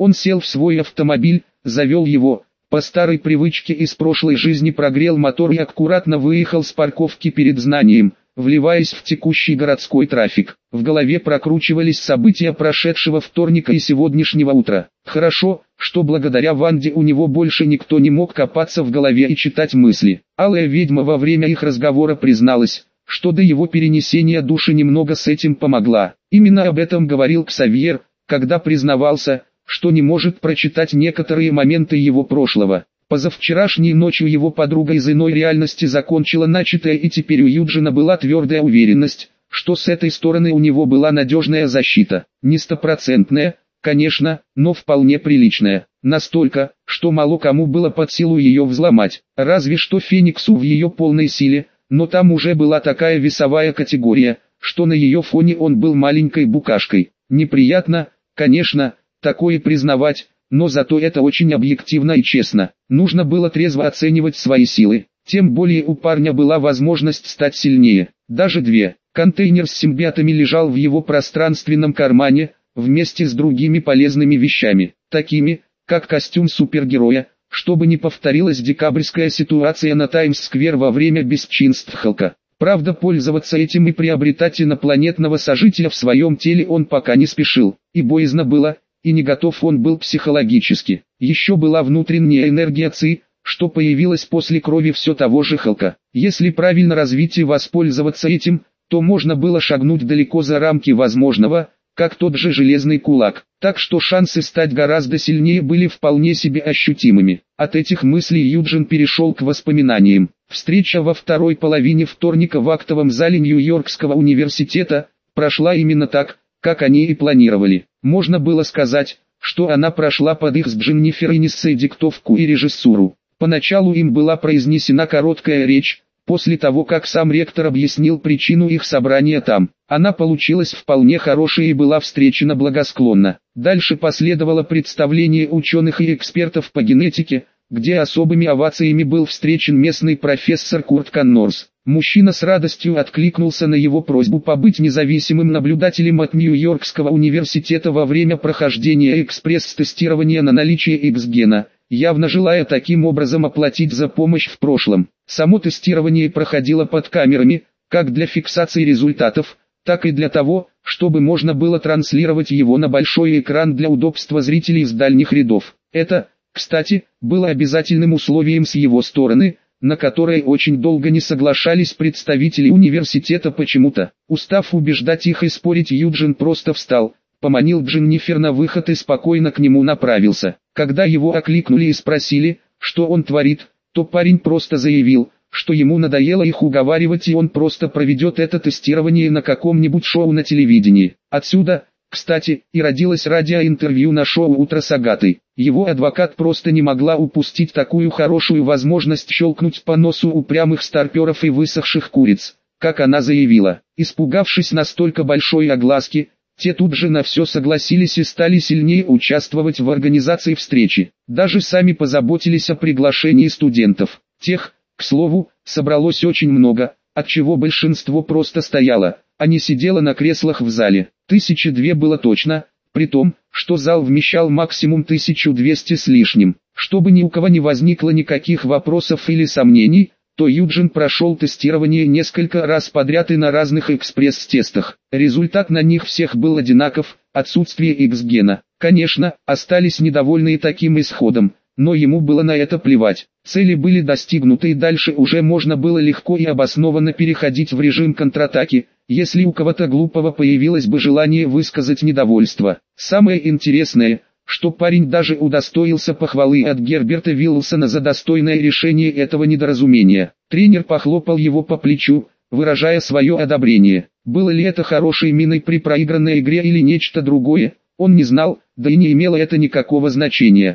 Он сел в свой автомобиль, завел его, по старой привычке из прошлой жизни прогрел мотор и аккуратно выехал с парковки перед зданием, вливаясь в текущий городской трафик. В голове прокручивались события прошедшего вторника и сегодняшнего утра. Хорошо, что благодаря Ванде у него больше никто не мог копаться в голове и читать мысли. Алая ведьма во время их разговора призналась, что до его перенесения души немного с этим помогла. Именно об этом говорил Ксавьер, когда признавался, что не может прочитать некоторые моменты его прошлого. Позавчерашней ночью его подруга из иной реальности закончила начатое, и теперь у Юджина была твердая уверенность, что с этой стороны у него была надежная защита. Не стопроцентная, конечно, но вполне приличная. Настолько, что мало кому было под силу ее взломать. Разве что Фениксу в ее полной силе, но там уже была такая весовая категория, что на ее фоне он был маленькой букашкой. Неприятно, конечно, такое признавать, но зато это очень объективно и честно. Нужно было трезво оценивать свои силы. Тем более у парня была возможность стать сильнее. Даже две. Контейнер с симбиотами лежал в его пространственном кармане, вместе с другими полезными вещами, такими, как костюм супергероя, чтобы не повторилась декабрьская ситуация на Таймс-сквер во время бесчинств Халка. Правда, пользоваться этим и приобретать инопланетного сожителя в своем теле он пока не спешил, и боязно было, и не готов он был психологически. Еще была внутренняя энергия ЦИ, что появилась после крови все того же Халка. Если правильно развить и воспользоваться этим, то можно было шагнуть далеко за рамки возможного, как тот же железный кулак. Так что шансы стать гораздо сильнее были вполне себе ощутимыми. От этих мыслей Юджин перешел к воспоминаниям. Встреча во второй половине вторника в актовом зале Нью-Йоркского университета прошла именно так, как они и планировали. Можно было сказать, что она прошла под их с Дженнифер Энисой диктовку и режиссуру. Поначалу им была произнесена короткая речь, после того как сам ректор объяснил причину их собрания там. Она получилась вполне хорошей и была встречена благосклонно. Дальше последовало представление ученых и экспертов по генетике, где особыми овациями был встречен местный профессор Курт Коннорс. Мужчина с радостью откликнулся на его просьбу побыть независимым наблюдателем от Нью-Йоркского университета во время прохождения экспресс-тестирования на наличие X-гена, явно желая таким образом оплатить за помощь в прошлом. Само тестирование проходило под камерами, как для фиксации результатов, так и для того, чтобы можно было транслировать его на большой экран для удобства зрителей с дальних рядов. Это, кстати, было обязательным условием с его стороны, на которое очень долго не соглашались представители университета почему-то. Устав убеждать их и спорить, Юджин просто встал, поманил Дженнифер на выход и спокойно к нему направился. Когда его окликнули и спросили, что он творит, то парень просто заявил, что ему надоело их уговаривать, и он просто проведет это тестирование на каком-нибудь шоу на телевидении. Отсюда, кстати, и родилось радиоинтервью на шоу «Утро с Агатой». Его адвокат просто не могла упустить такую хорошую возможность щелкнуть по носу упрямых старперов и высохших куриц, как она заявила. Испугавшись настолько большой огласки, те тут же на все согласились и стали сильнее участвовать в организации встречи. Даже сами позаботились о приглашении студентов. Тех, к слову, собралось очень много, отчего большинство просто стояло, а не сидело на креслах в зале. 1002 было точно, при том, что зал вмещал максимум 1200 с лишним. Чтобы ни у кого не возникло никаких вопросов или сомнений, то Юджин прошел тестирование несколько раз подряд и на разных экспресс-тестах. Результат на них всех был одинаков: отсутствие X-гена. Конечно, остались недовольные таким исходом, но ему было на это плевать. Цели были достигнуты, и дальше уже можно было легко и обоснованно переходить в режим контратаки, если у кого-то глупого появилось бы желание высказать недовольство. Самое интересное, что парень даже удостоился похвалы от Герберта Виллсона за достойное решение этого недоразумения. Тренер похлопал его по плечу, выражая свое одобрение. Было ли это хорошей миной при проигранной игре или нечто другое, он не знал, да и не имело это никакого значения.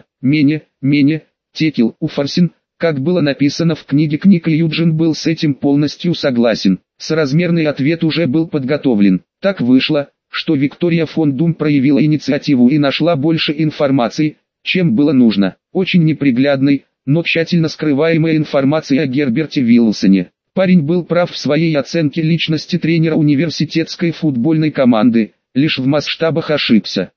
Текил Уфарсин, как было написано в книге книг, и Юджин был с этим полностью согласен. Соразмерный ответ уже был подготовлен. Так вышло, что Виктория фон Дум проявила инициативу и нашла больше информации, чем было нужно. Очень неприглядной, но тщательно скрываемой информации о Герберте Виллсоне. Парень был прав в своей оценке личности тренера университетской футбольной команды, лишь в масштабах ошибся.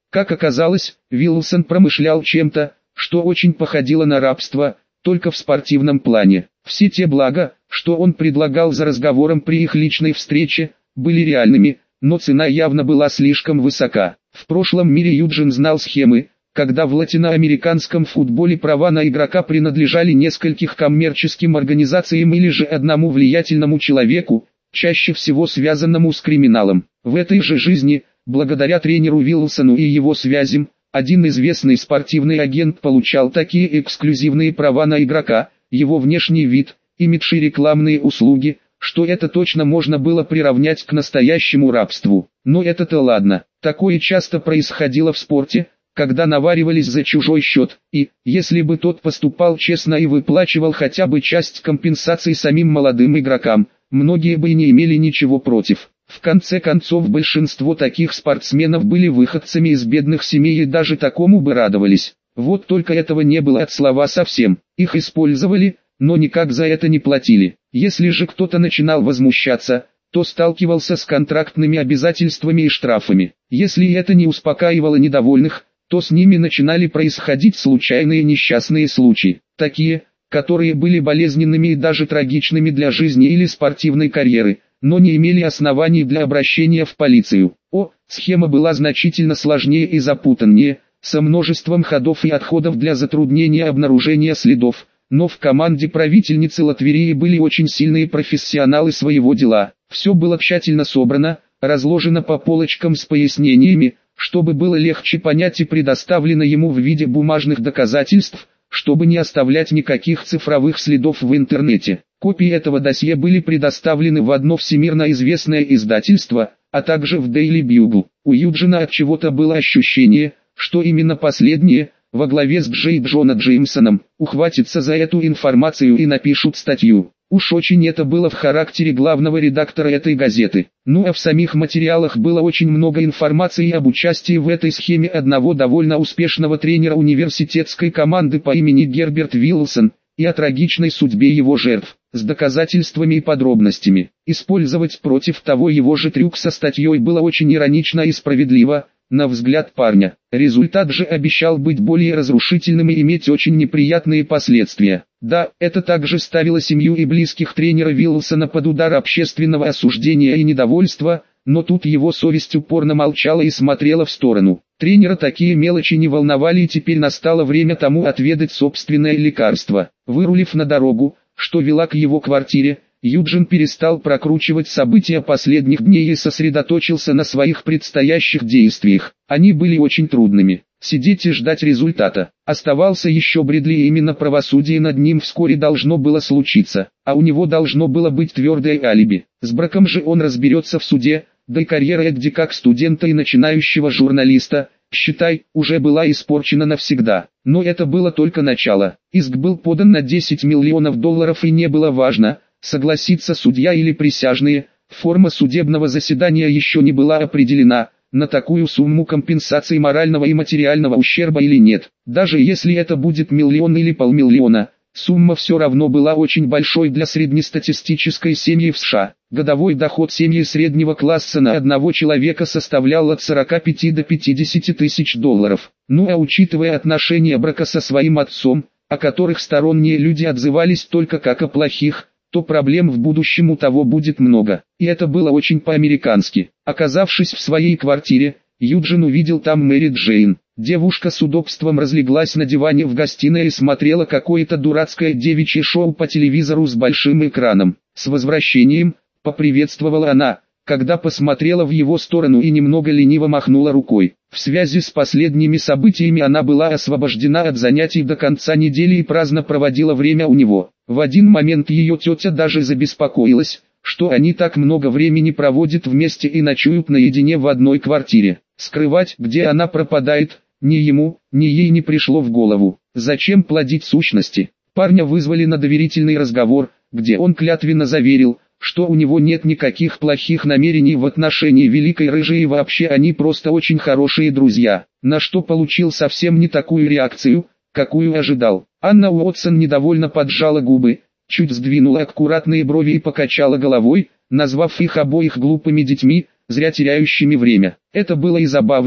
Как оказалось, Вилсон промышлял чем-то, что очень походило на рабство, только в спортивном плане. Все те блага, что он предлагал за разговором при их личной встрече, были реальными, но цена явно была слишком высока. В прошлом мире Юджин знал схемы, когда в латиноамериканском футболе права на игрока принадлежали нескольким коммерческим организациям или же одному влиятельному человеку, чаще всего связанному с криминалом. В этой же жизни, благодаря тренеру Вилсону и его связям, один известный спортивный агент получал такие эксклюзивные права на игрока, его внешний вид, имидж и рекламные услуги, что это точно можно было приравнять к настоящему рабству. Но это-то ладно, такое часто происходило в спорте, когда наваривались за чужой счет, и, если бы тот поступал честно и выплачивал хотя бы часть компенсаций самим молодым игрокам, многие бы и не имели ничего против. В конце концов, большинство таких спортсменов были выходцами из бедных семей и даже такому бы радовались. Вот только этого не было от слова совсем. Их использовали, но никак за это не платили. Если же кто-то начинал возмущаться, то сталкивался с контрактными обязательствами и штрафами. Если это не успокаивало недовольных, то с ними начинали происходить случайные несчастные случаи, такие, которые были болезненными и даже трагичными для жизни или спортивной карьеры, но не имели оснований для обращения в полицию. Схема была значительно сложнее и запутаннее, со множеством ходов и отходов для затруднения обнаружения следов, но в команде правительницы Латверии были очень сильные профессионалы своего дела. Все было тщательно собрано, разложено по полочкам с пояснениями, чтобы было легче понять, и предоставлено ему в виде бумажных доказательств, чтобы не оставлять никаких цифровых следов в интернете. Копии этого досье были предоставлены в одно всемирно известное издательство, а также в Daily Bugle. У Юджина от чего-то было ощущение, что именно последние, во главе с Джона Джеймсоном, ухватятся за эту информацию и напишут статью. Уж очень это было в характере главного редактора этой газеты. Ну а в самих материалах было очень много информации об участии в этой схеме одного довольно успешного тренера университетской команды по имени Герберт Вилсон, и о трагичной судьбе его жертв, с доказательствами и подробностями. Использовать против того его же трюк со статьей было очень иронично и справедливо, на взгляд парня. Результат же обещал быть более разрушительным и иметь очень неприятные последствия. Да, это также ставило семью и близких тренера Вилсона под удар общественного осуждения и недовольства, но тут его совесть упорно молчала и смотрела в сторону. Тренера такие мелочи не волновали, и теперь настало время тому отведать собственное лекарство. Вырулив на дорогу, что вела к его квартире, Юджин перестал прокручивать события последних дней и сосредоточился на своих предстоящих действиях. Они были очень трудными. Сидеть и ждать результата. Оставался еще Брэдли, и именно правосудие над ним вскоре должно было случиться, а у него должно было быть твердое алиби. С браком же он разберется в суде, да и карьера Эдди как студента и начинающего журналиста, считай, уже была испорчена навсегда. Но это было только начало. Иск был подан на $10 миллионов, и не было важно, согласится судья или присяжные, форма судебного заседания еще не была определена, на такую сумму компенсации морального и материального ущерба или нет. Даже если это будет $1 миллион или $500 000, сумма все равно была очень большой для среднестатистической семьи в США. Годовой доход семьи среднего класса на одного человека составлял от 45 до 50 тысяч долларов. Ну а учитывая отношения брака со своим отцом, о которых сторонние люди отзывались только как о плохих, то проблем в будущем у того будет много. И это было очень по-американски. Оказавшись в своей квартире, Юджин увидел там Мэри Джейн. Девушка с удобством разлеглась на диване в гостиной и смотрела какое-то дурацкое девичье шоу по телевизору с большим экраном. «С возвращением!» — поприветствовала она, когда посмотрела в его сторону и немного лениво махнула рукой. В связи с последними событиями она была освобождена от занятий до конца недели и праздно проводила время у него. В один момент ее тетя даже забеспокоилась, что они так много времени проводят вместе и ночуют наедине в одной квартире. Скрывать, где она пропадает, ни ему, ни ей не пришло в голову. Зачем плодить сущности? Парня вызвали на доверительный разговор, где он клятвенно заверил, что у него нет никаких плохих намерений в отношении Великой Рыжей и вообще они просто очень хорошие друзья, на что получил совсем не такую реакцию, какую ожидал. Анна Уотсон недовольно поджала губы, чуть сдвинула аккуратные брови и покачала головой, назвав их обоих глупыми детьми, зря теряющими время. Это было и забавно,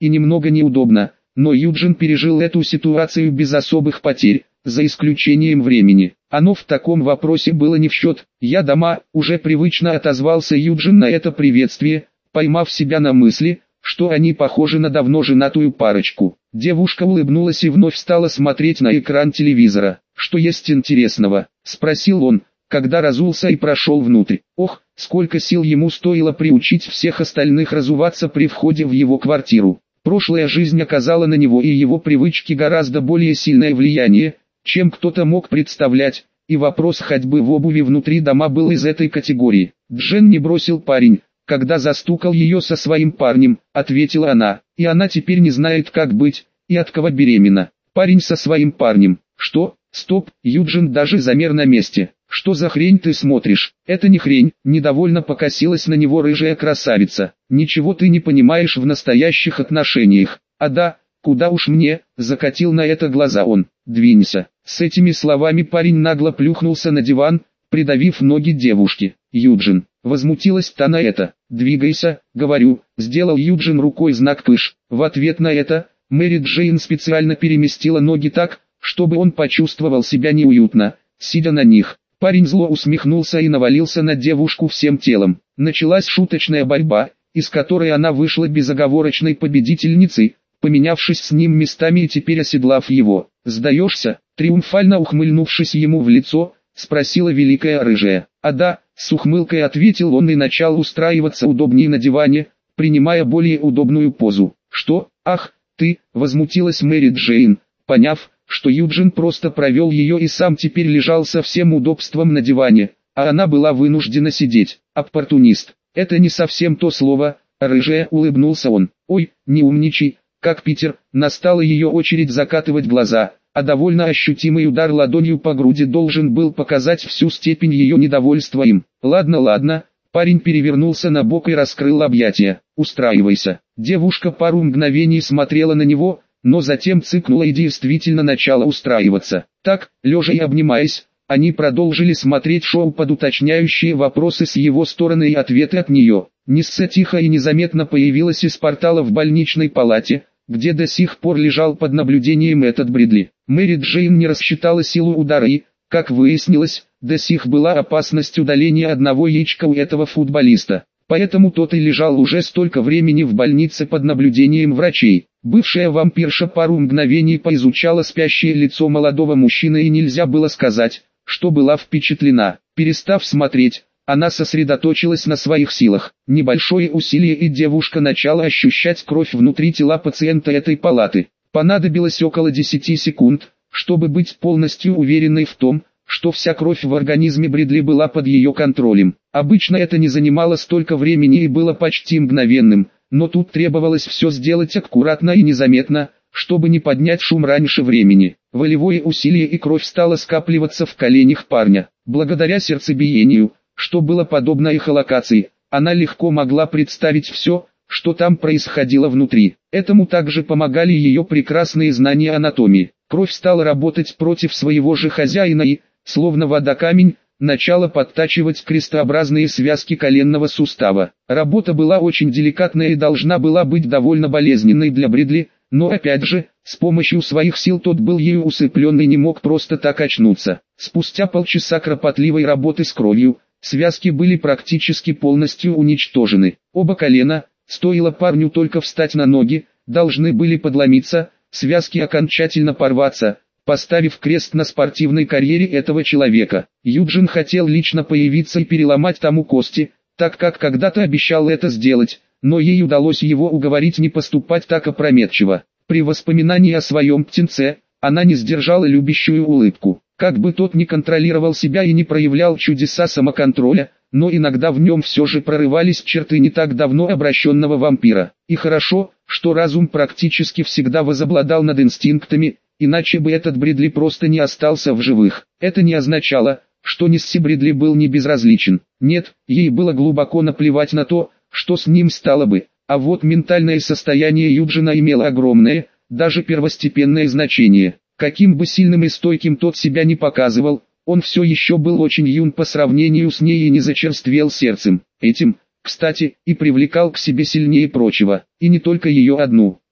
и немного неудобно, но Юджин пережил эту ситуацию без особых потерь, за исключением времени. Оно в таком вопросе было не в счет. «Я дома», уже привычно отозвался Юджин на это приветствие, поймав себя на мысли, что они похожи на давно женатую парочку. Девушка улыбнулась и вновь стала смотреть на экран телевизора. «Что есть интересного?» – спросил он, когда разулся и прошел внутрь. Ох, сколько сил ему стоило приучить всех остальных разуваться при входе в его квартиру. Прошлая жизнь оказала на него и его привычки гораздо более сильное влияние, чем кто-то мог представлять, и вопрос ходьбы в обуви внутри дома был из этой категории. «Джен не бросил парень, когда застукал ее со своим парнем», — ответила она, — «и она теперь не знает, как быть, и от кого беременна». «Парень со своим парнем». «Что? Стоп!» Юджин даже замер на месте. «Что за хрень ты смотришь?» «Это не хрень», — недовольно покосилась на него рыжая красавица. «Ничего ты не понимаешь в настоящих отношениях». «А да, куда уж мне», — закатил на это глаза он. «Двинься». С этими словами парень нагло плюхнулся на диван, придавив ноги девушки. «Юджин», — возмутилась та на это. «Двигайся», — говорю, — сделал Юджин рукой знак «пыш». В ответ на это, Мэри Джейн специально переместила ноги так, чтобы он почувствовал себя неуютно, сидя на них. Парень зло усмехнулся и навалился на девушку всем телом. Началась шуточная борьба, из которой она вышла безоговорочной победительницей, поменявшись с ним местами и теперь оседлав его. «Сдаешься?» — триумфально ухмыльнувшись ему в лицо, спросила великая рыжая. «А да», — с ухмылкой ответил он и начал устраиваться удобнее на диване, принимая более удобную позу. «Что? Ах, ты!» — возмутилась Мэри Джейн, поняв, что Юджин просто провел ее и сам теперь лежал со всем удобством на диване, а она была вынуждена сидеть. «Оппортунист». «Это не совсем то слово», — рыжая, улыбнулся он. «Ой, не умничай, как Питер». Настала ее очередь закатывать глаза, а довольно ощутимый удар ладонью по груди должен был показать всю степень ее недовольства им. «Ладно, ладно». Парень перевернулся на бок и раскрыл объятия. «Устраивайся». Девушка пару мгновений смотрела на него, но затем цыкнула и действительно начала устраиваться. Так, лежа и обнимаясь, они продолжили смотреть шоу под уточняющие вопросы с его стороны и ответы от нее. Нисса тихо и незаметно появилась из портала в больничной палате, где до сих пор лежал под наблюдением этот Бридли. Мэри Джейн не рассчитала силу удара и, как выяснилось, до сих была опасность удаления одного яичка у этого футболиста. Поэтому тот и лежал уже столько времени в больнице под наблюдением врачей. Бывшая вампирша пару мгновений поизучала спящее лицо молодого мужчины и нельзя было сказать, что была впечатлена. Перестав смотреть, она сосредоточилась на своих силах. Небольшое усилие и девушка начала ощущать кровь внутри тела пациента этой палаты. Понадобилось около 10 секунд, чтобы быть полностью уверенной в том, что вся кровь в организме Бридли была под ее контролем. Обычно это не занимало столько времени и было почти мгновенным, но тут требовалось все сделать аккуратно и незаметно, чтобы не поднять шум раньше времени. Волевое усилие и кровь стала скапливаться в коленях парня. Благодаря сердцебиению, что было подобно эхолокации, она легко могла представить все, что там происходило внутри. Этому также помогали ее прекрасные знания анатомии. Кровь стала работать против своего же хозяина и, словно вода камень, начала подтачивать крестообразные связки коленного сустава. Работа была очень деликатная и должна была быть довольно болезненной для Бридли, но опять же, с помощью своих сил тот был ею усыплен и не мог просто так очнуться. Спустя полчаса кропотливой работы с кровью, связки были практически полностью уничтожены. Оба колена, стоило парню только встать на ноги, должны были подломиться, связки окончательно порваться, поставив крест на спортивной карьере этого человека. Юджин хотел лично появиться и переломать тому кости, так как когда-то обещал это сделать, но ей удалось его уговорить не поступать так опрометчиво. При воспоминании о своем птенце, она не сдержала любящую улыбку. Как бы тот ни контролировал себя и не проявлял чудеса самоконтроля, но иногда в нем все же прорывались черты не так давно обращенного вампира. И хорошо, что разум практически всегда возобладал над инстинктами, иначе бы этот Бридли просто не остался в живых. Это не означало, что Нисси Бридли был не безразличен. Нет, ей было глубоко наплевать на то, что с ним стало бы. А вот ментальное состояние Юджина имело огромное, даже первостепенное значение. Каким бы сильным и стойким тот себя не показывал, он все еще был очень юн по сравнению с ней и не зачерствел сердцем. Этим, кстати, и привлекал к себе сильнее прочего, и не только ее одну.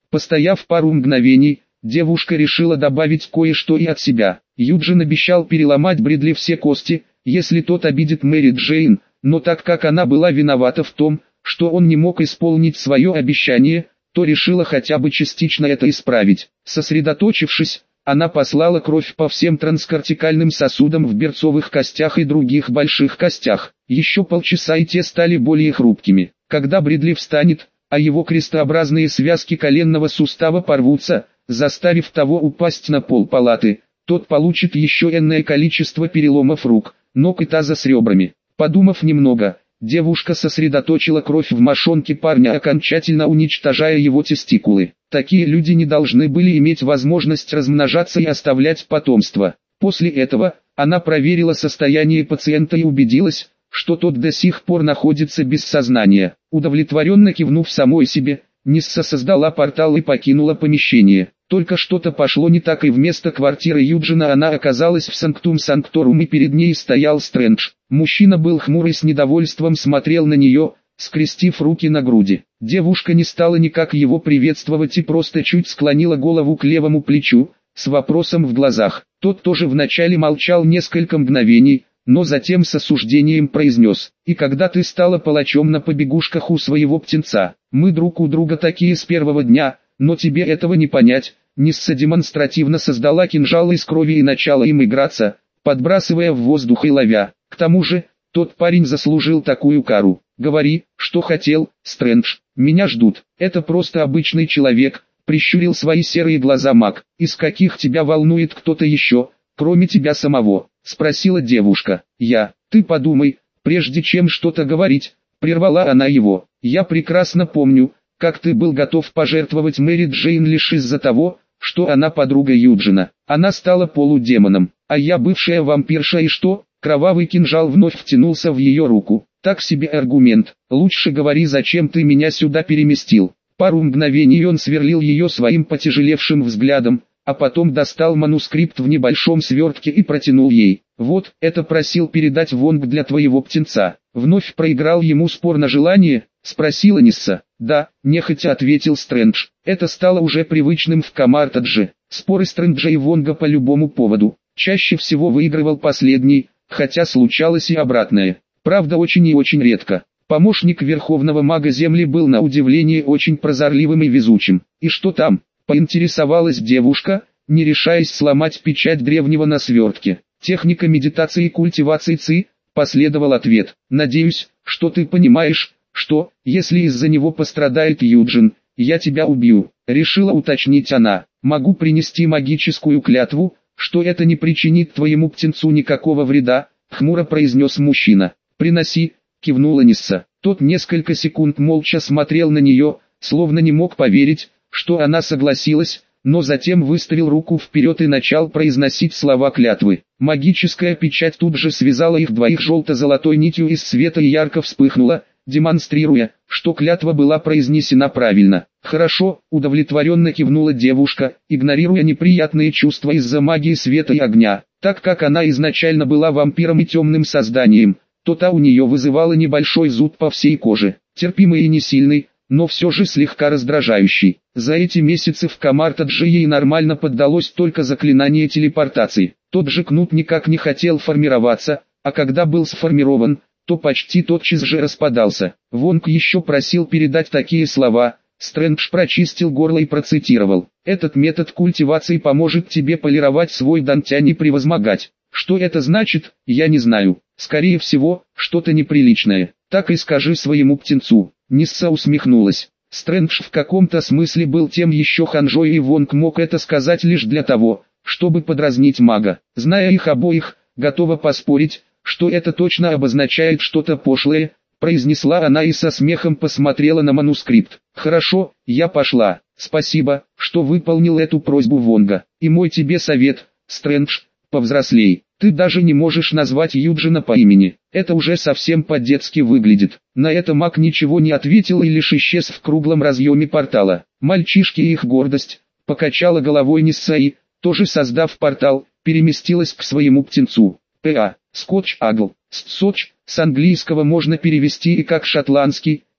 Постояв пару мгновений, девушка решила добавить кое-что и от себя. Юджин обещал переломать Брэдли все кости, если тот обидит Мэри Джейн, но так как она была виновата в том, что он не мог исполнить свое обещание, то решила хотя бы частично это исправить. Сосредоточившись, она послала кровь по всем транскортикальным сосудам в берцовых костях и других больших костях. Еще полчаса и те стали более хрупкими. Когда Брэдли встанет, а его крестообразные связки коленного сустава порвутся, заставив того упасть на пол палаты, тот получит еще энное количество переломов рук, ног и таза с ребрами. Подумав немного, девушка сосредоточила кровь в мошонке парня, окончательно уничтожая его тестикулы. Такие люди не должны были иметь возможность размножаться и оставлять потомство. После этого, она проверила состояние пациента и убедилась, что тот до сих пор находится без сознания. Удовлетворенно кивнув самой себе, Нисса создала портал и покинула помещение. Только что-то пошло не так, и вместо квартиры Юджина она оказалась в Санктум Санкторум, и перед ней стоял Стрэндж. Мужчина был хмурый, с недовольством смотрел на нее, скрестив руки на груди. Девушка не стала никак его приветствовать и просто чуть склонила голову к левому плечу, с вопросом в глазах. Тот тоже вначале молчал несколько мгновений, но затем с осуждением произнес: «И когда ты стала палачом на побегушках у своего птенца? Мы друг у друга такие с первого дня, но тебе этого не понять». Нисса демонстративно создала кинжал из крови и начала им играться, подбрасывая в воздух и ловя. К тому же, тот парень заслужил такую кару. «Говори, что хотел, Стрэндж, меня ждут». «Это просто обычный человек», прищурил свои серые глаза маг. «Из каких тебя волнует кто-то еще, кроме тебя самого?» спросила девушка. «Ты подумай, прежде чем что-то говорить», прервала она его. «Я прекрасно помню, как ты был готов пожертвовать Мэри Джейн лишь из-за того, что она подруга Юджина. Она стала полудемоном, а я бывшая вампирша, и что?» Кровавый кинжал вновь втянулся в ее руку. «Так себе аргумент. Лучше говори, зачем ты меня сюда переместил». Пару мгновений он сверлил ее своим потяжелевшим взглядом, а потом достал манускрипт в небольшом свертке и протянул ей. «Вот, это просил передать Вонг для твоего птенца». «Вновь проиграл ему спор на желание?» спросила Нисса. «Да», нехотя ответил Стрэндж. Это стало уже привычным в Камартадже. Споры Стрэнджа и Вонга по любому поводу. Чаще всего выигрывал последний, хотя случалось и обратное. Правда, очень и очень редко. Помощник Верховного Мага Земли был на удивление очень прозорливым и везучим. «И что там?» поинтересовалась девушка, не решаясь сломать печать древнего на свертке. «Техника медитации и культивации ци», последовал ответ. «Надеюсь, что ты понимаешь, что, если из-за него пострадает Юджин, я тебя убью», решила уточнить она. «Могу принести магическую клятву, что это не причинит твоему птенцу никакого вреда», хмуро произнес мужчина. «Приноси», кивнула Нисса. Тот несколько секунд молча смотрел на нее, словно не мог поверить, что она согласилась, но затем выставил руку вперед и начал произносить слова клятвы. Магическая печать тут же связала их двоих желто-золотой нитью из света и ярко вспыхнула, демонстрируя, что клятва была произнесена правильно. «Хорошо», удовлетворенно кивнула девушка, игнорируя неприятные чувства из-за магии света и огня. Так как она изначально была вампиром и темным созданием, то та у нее вызывала небольшой зуд по всей коже, терпимый и не сильный, но все же слегка раздражающий. За эти месяцы в Камартадже ей нормально поддалось только заклинание телепортации. Тот же кнут никак не хотел формироваться, а когда был сформирован, то почти тотчас же распадался. Вонг еще просил передать такие слова. Стрэндж прочистил горло и процитировал: «Этот метод культивации поможет тебе полировать свой дантянь и превозмогать». Что это значит, я не знаю. Скорее всего, что-то неприличное. Так и скажи своему птенцу. Нисса усмехнулась. Стрэндж в каком-то смысле был тем еще ханжой, и Вонг мог это сказать лишь для того, чтобы подразнить мага. Зная их обоих, готова поспорить, что это точно обозначает что-то пошлое, произнесла она и со смехом посмотрела на манускрипт. «Хорошо, я пошла. Спасибо, что выполнил эту просьбу Вонга. И мой тебе совет, Стрэндж, повзрослей. Ты даже не можешь назвать Юджина по имени. Это уже совсем по-детски выглядит». На это маг ничего не ответил и лишь исчез в круглом разъеме портала. «Мальчишки и их гордость», покачала головой Нисса и, тоже создав портал, переместилась к своему птенцу. П.А. Скотч Агл. Сцоч, с английского можно перевести и как шотландский,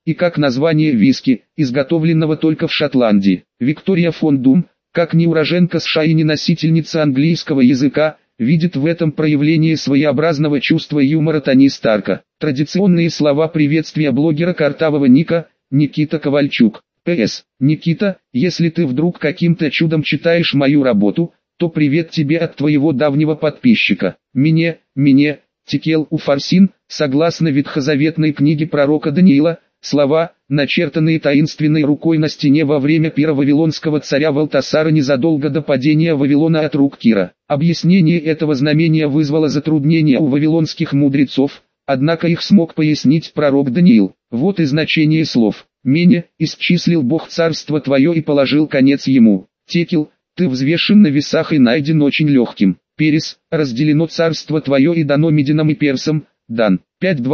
и как название виски, изготовленного только в Шотландии. Виктория фон Дум, как ни уроженка США и не носительница английского языка, видит в этом проявление своеобразного чувства юмора Тони Старка. Традиционные слова приветствия блогера картавого ника Никита Ковальчук. П.С. Никита, если ты вдруг каким-то чудом читаешь мою работу, то привет тебе от твоего давнего подписчика. Мне, Текел Уфарсин, согласно ветхозаветной книге пророка Даниила, слова, начертанные таинственной рукой на стене во время пира вавилонского царя Валтасара незадолго до падения Вавилона от рук Кира. Объяснение этого знамения вызвало затруднения у вавилонских мудрецов, однако их смог пояснить пророк Даниил. Вот и значение слов. «Мене, исчислил Бог царство твое и положил конец ему». Текел, ты взвешен на весах и найден очень легким. Перес, разделено царство твое и дано мединам и персам. Дан.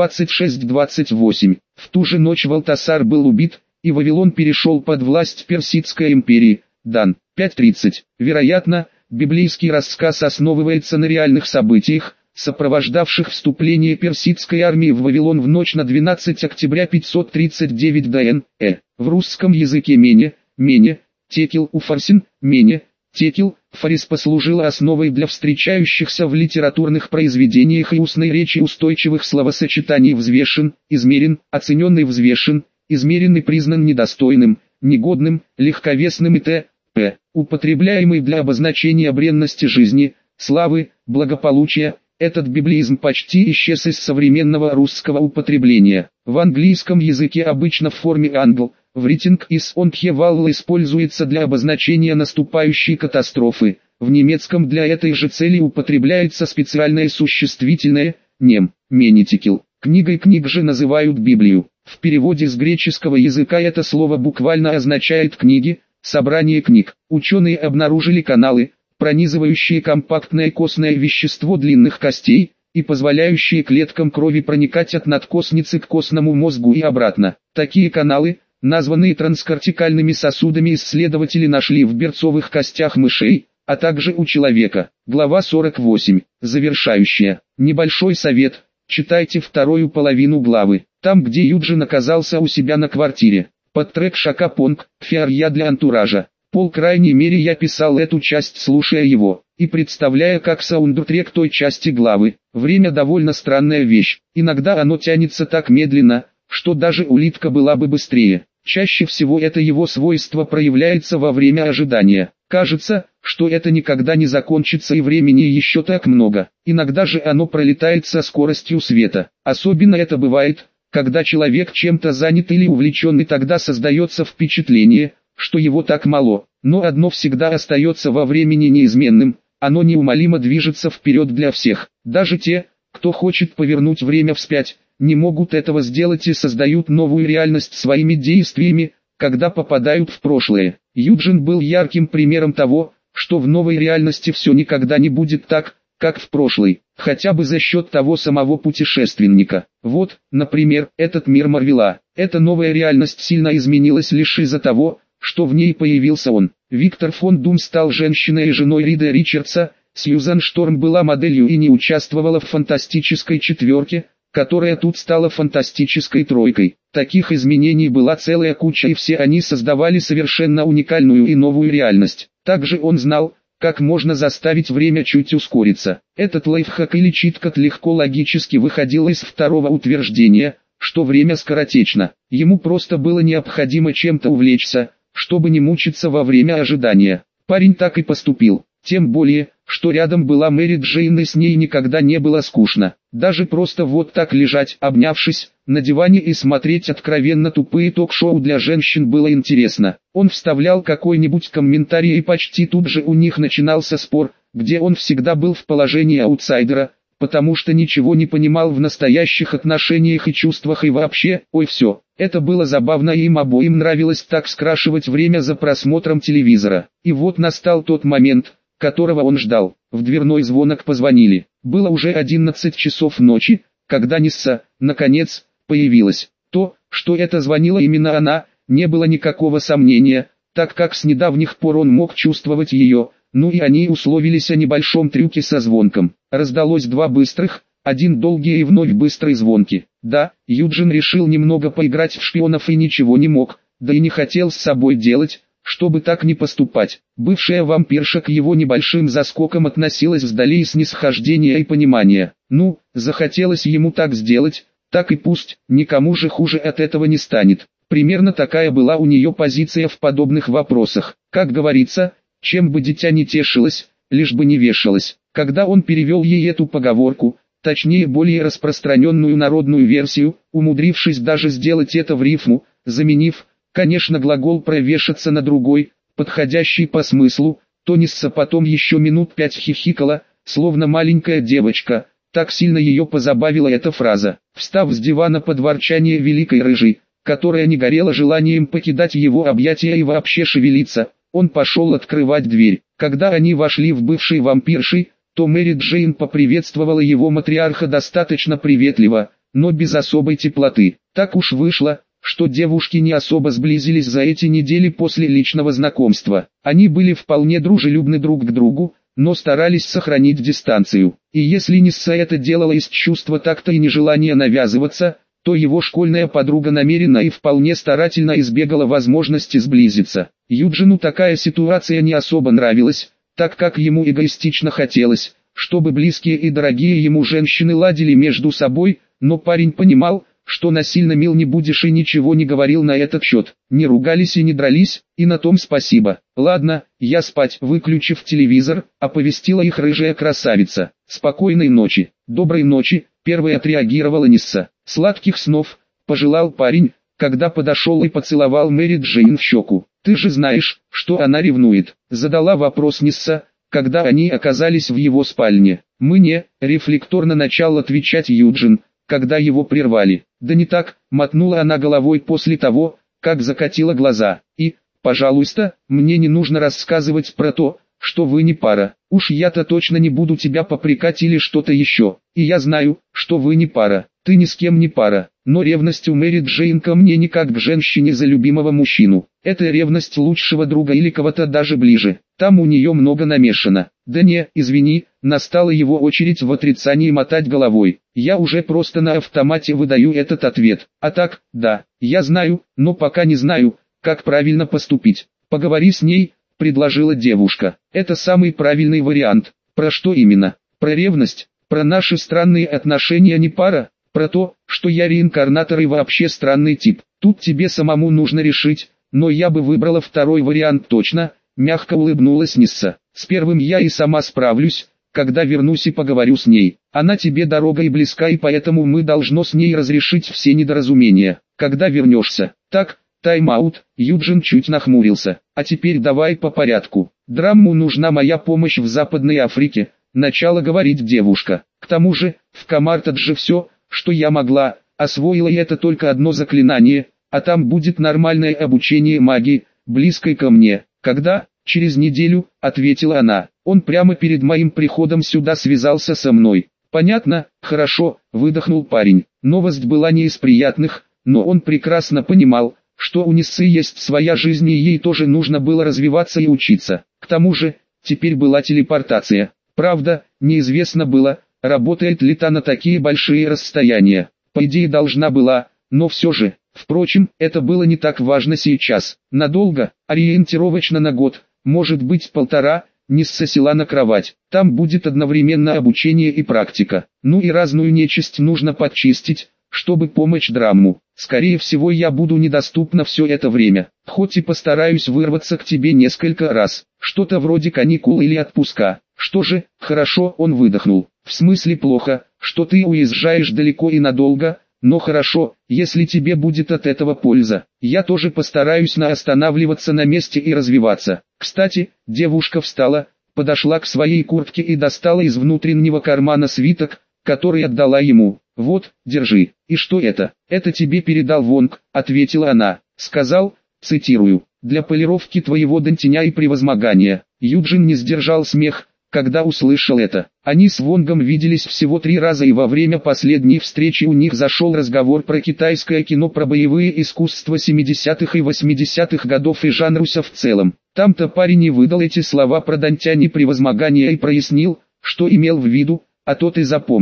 5:26-28. В ту же ночь Валтасар был убит, и Вавилон перешел под власть Персидской империи. Дан. 5:30. Вероятно, библейский рассказ основывается на реальных событиях, сопровождавших вступление персидской армии в Вавилон в ночь на 12 октября 539 д.н.э. В русском языке мене, текел уфарсин, текел, фарис послужила основой для встречающихся в литературных произведениях и устной речи устойчивых словосочетаний взвешен, измерен, оцененный взвешен, измеренный признан недостойным, негодным, легковесным и т.п., употребляемый для обозначения бренности жизни, славы, благополучия. Этот библеизм почти исчез из современного русского употребления. В английском языке обычно в форме англ, writing is on the wall используется для обозначения наступающей катастрофы. В немецком для этой же цели употребляется специальное существительное «нем», менитикел. Книг же называют Библию. В переводе с греческого языка это слово буквально означает книги, собрание книг. Ученые обнаружили каналы, пронизывающие компактное костное вещество длинных костей, и позволяющие клеткам крови проникать от надкостницы к костному мозгу и обратно. Такие каналы, названные транскортикальными сосудами, исследователи нашли в берцовых костях мышей, а также у человека. Глава 48. Завершающая. Небольшой совет. Читайте вторую половину главы. Там, где Юджин оказался у себя на квартире. Под трек Шака Понг, фиарья для антуража. По крайней мере я писал эту часть, слушая его, и представляя как саундтрек той части главы. Время довольно странная вещь, иногда оно тянется так медленно, что даже улитка была бы быстрее. Чаще всего это его свойство проявляется во время ожидания. Кажется, что это никогда не закончится и времени еще так много. Иногда же оно пролетает со скоростью света. Особенно это бывает, когда человек чем-то занят или увлечен, и тогда создается впечатление, что его так мало, но одно всегда остается во времени неизменным, оно неумолимо движется вперед для всех. Даже те, кто хочет повернуть время вспять, не могут этого сделать и создают новую реальность своими действиями, когда попадают в прошлое. Юджин был ярким примером того, что в новой реальности все никогда не будет так, как в прошлой, хотя бы за счет того самого путешественника. Вот, например, этот мир Марвела. Эта новая реальность сильно изменилась лишь из-за того, что в ней появился он. Виктор фон Дум стал женщиной и женой Рида Ричардса, Сьюзан Шторм была моделью и не участвовала в фантастической четверке, которая тут стала фантастической тройкой. Таких изменений была целая куча, и все они создавали совершенно уникальную и новую реальность. Также он знал, как можно заставить время чуть ускориться. Этот лайфхак или читкод легко логически выходил из второго утверждения, что время скоротечно. Ему просто было необходимо чем-то увлечься, чтобы не мучиться во время ожидания. Парень так и поступил, тем более, что рядом была Мэри Джейн и с ней никогда не было скучно. Даже просто вот так лежать, обнявшись, на диване и смотреть откровенно тупые ток-шоу для женщин было интересно. Он вставлял какой-нибудь комментарий, и почти тут же у них начинался спор, где он всегда был в положении аутсайдера, потому что ничего не понимал в настоящих отношениях и чувствах и вообще, все. Это было забавно, и им обоим нравилось так скрашивать время за просмотром телевизора. И вот настал тот момент, которого он ждал. В дверной звонок позвонили. Было уже 11 часов ночи, когда Нисса, наконец, появилась. То, что это звонила именно она, не было никакого сомнения, так как с недавних пор он мог чувствовать ее. Ну и они условились о небольшом трюке со звонком. Раздалось два быстрых, один долгий и вновь быстрый звонки. Да, Юджин решил немного поиграть в шпионов и ничего не мог, да и не хотел с собой делать, чтобы так не поступать. Бывшая вампирша к его небольшим заскокам относилась вдали из снисхождения и понимания. Ну, захотелось ему так сделать, так и пусть, никому же хуже от этого не станет. Примерно такая была у нее позиция в подобных вопросах. Как говорится, чем бы дитя не тешилось, лишь бы не вешалось. Когда он перевел ей эту поговорку, точнее более распространенную народную версию, умудрившись даже сделать это в рифму, заменив, конечно, глагол «провешаться» на другой, подходящий по смыслу, то Нисса потом еще минут 5 хихикала, словно маленькая девочка. Так сильно ее позабавила эта фраза. Встав с дивана под ворчание великой рыжей, которая не горела желанием покидать его объятия и вообще шевелиться, он пошел открывать дверь. Когда они вошли в бывший вампирши, то Мэри Джейн поприветствовала его матриарха достаточно приветливо, но без особой теплоты. Так уж вышло, что девушки не особо сблизились за эти недели после личного знакомства. Они были вполне дружелюбны друг к другу, но старались сохранить дистанцию. И если Нисса это делала из чувства такта и нежелания навязываться, то его школьная подруга намеренно и вполне старательно избегала возможности сблизиться. Юджину такая ситуация не особо нравилась, так как ему эгоистично хотелось, чтобы близкие и дорогие ему женщины ладили между собой, но парень понимал, что насильно мил не будешь и ничего не говорил на этот счет. Не ругались и не дрались, и на том спасибо. Ладно, я спать, выключив телевизор, оповестила их рыжая красавица. Спокойной ночи. Доброй ночи, первой отреагировала Нисса. Сладких снов, пожелал парень, когда подошел и поцеловал Мэри Джейн в щеку. Ты же знаешь, что она ревнует, задала вопрос Нисса, когда они оказались в его спальне. Мы не, рефлекторно начал отвечать Юджин, когда его прервали. Да не так, мотнула она головой после того, как закатила глаза. И, пожалуйста, мне не нужно рассказывать про то, что вы не пара. Уж я-то точно не буду тебя попрекать или что-то еще. И я знаю, что вы не пара. Ты ни с кем не пара. Но ревность у Мэри Джейн ко мне не как к женщине за любимого мужчину. Это ревность лучшего друга или кого-то даже ближе. Там у нее много намешано. Да не, извини, настала его очередь в отрицании мотать головой. Я уже просто на автомате выдаю этот ответ. А так, да, я знаю, но пока не знаю, как правильно поступить. Поговори с ней, предложила девушка. Это самый правильный вариант. Про что именно? Про ревность? Про наши странные отношения не пара? Про то, что я реинкарнатор и вообще странный тип. Тут тебе самому нужно решить, но я бы выбрала второй вариант точно, мягко улыбнулась Нисса. С первым я и сама справлюсь, когда вернусь и поговорю с ней. Она тебе дорога и близка, и поэтому мы должны с ней разрешить все недоразумения. Когда вернешься? Так, тайм-аут, Юджин чуть нахмурился. А теперь давай по порядку. Драмму нужна моя помощь в Западной Африке, начала говорить девушка. К тому же, в Камартадже все, что я могла, освоила я это только одно заклинание, а там будет нормальное обучение магии, близкой ко мне. Когда? Через неделю, ответила она. Он прямо перед моим приходом сюда связался со мной. Понятно, хорошо, выдохнул парень. Новость была не из приятных, но он прекрасно понимал, что у Ниссы есть своя жизнь и ей тоже нужно было развиваться и учиться. К тому же, теперь была телепортация. Правда, неизвестно было, работает ли та на такие большие расстояния. По идее должна была, но все же. Впрочем, это было не так важно сейчас. Надолго, ориентировочно на год, может быть полтора, Нисса села на кровать. Там будет одновременно обучение и практика. Ну и разную нечисть нужно подчистить, чтобы помочь Драмму. Скорее всего я буду недоступна все это время. Хоть и постараюсь вырваться к тебе несколько раз. Что-то вроде каникул или отпуска. Что же, хорошо, он выдохнул. В смысле плохо, что ты уезжаешь далеко и надолго, но хорошо, если тебе будет от этого польза. Я тоже постараюсь не останавливаться на месте и развиваться. Кстати, девушка встала, подошла к своей куртке и достала из внутреннего кармана свиток, который отдала ему. Вот, держи. И что это? Это тебе передал Вонг, ответила она. Сказал, цитирую, для полировки твоего дантеня и превозмогания. Юджин не сдержал смех, когда услышал это. Они с Вонгом виделись всего 3 раза, и во время последней встречи у них зашел разговор про китайское кино, про боевые искусства 70-х и 80-х годов и жанруся в целом. Там-то парень и выдал эти слова про дантянь и превозмогание и прояснил, что имел в виду, а тот и запомнил.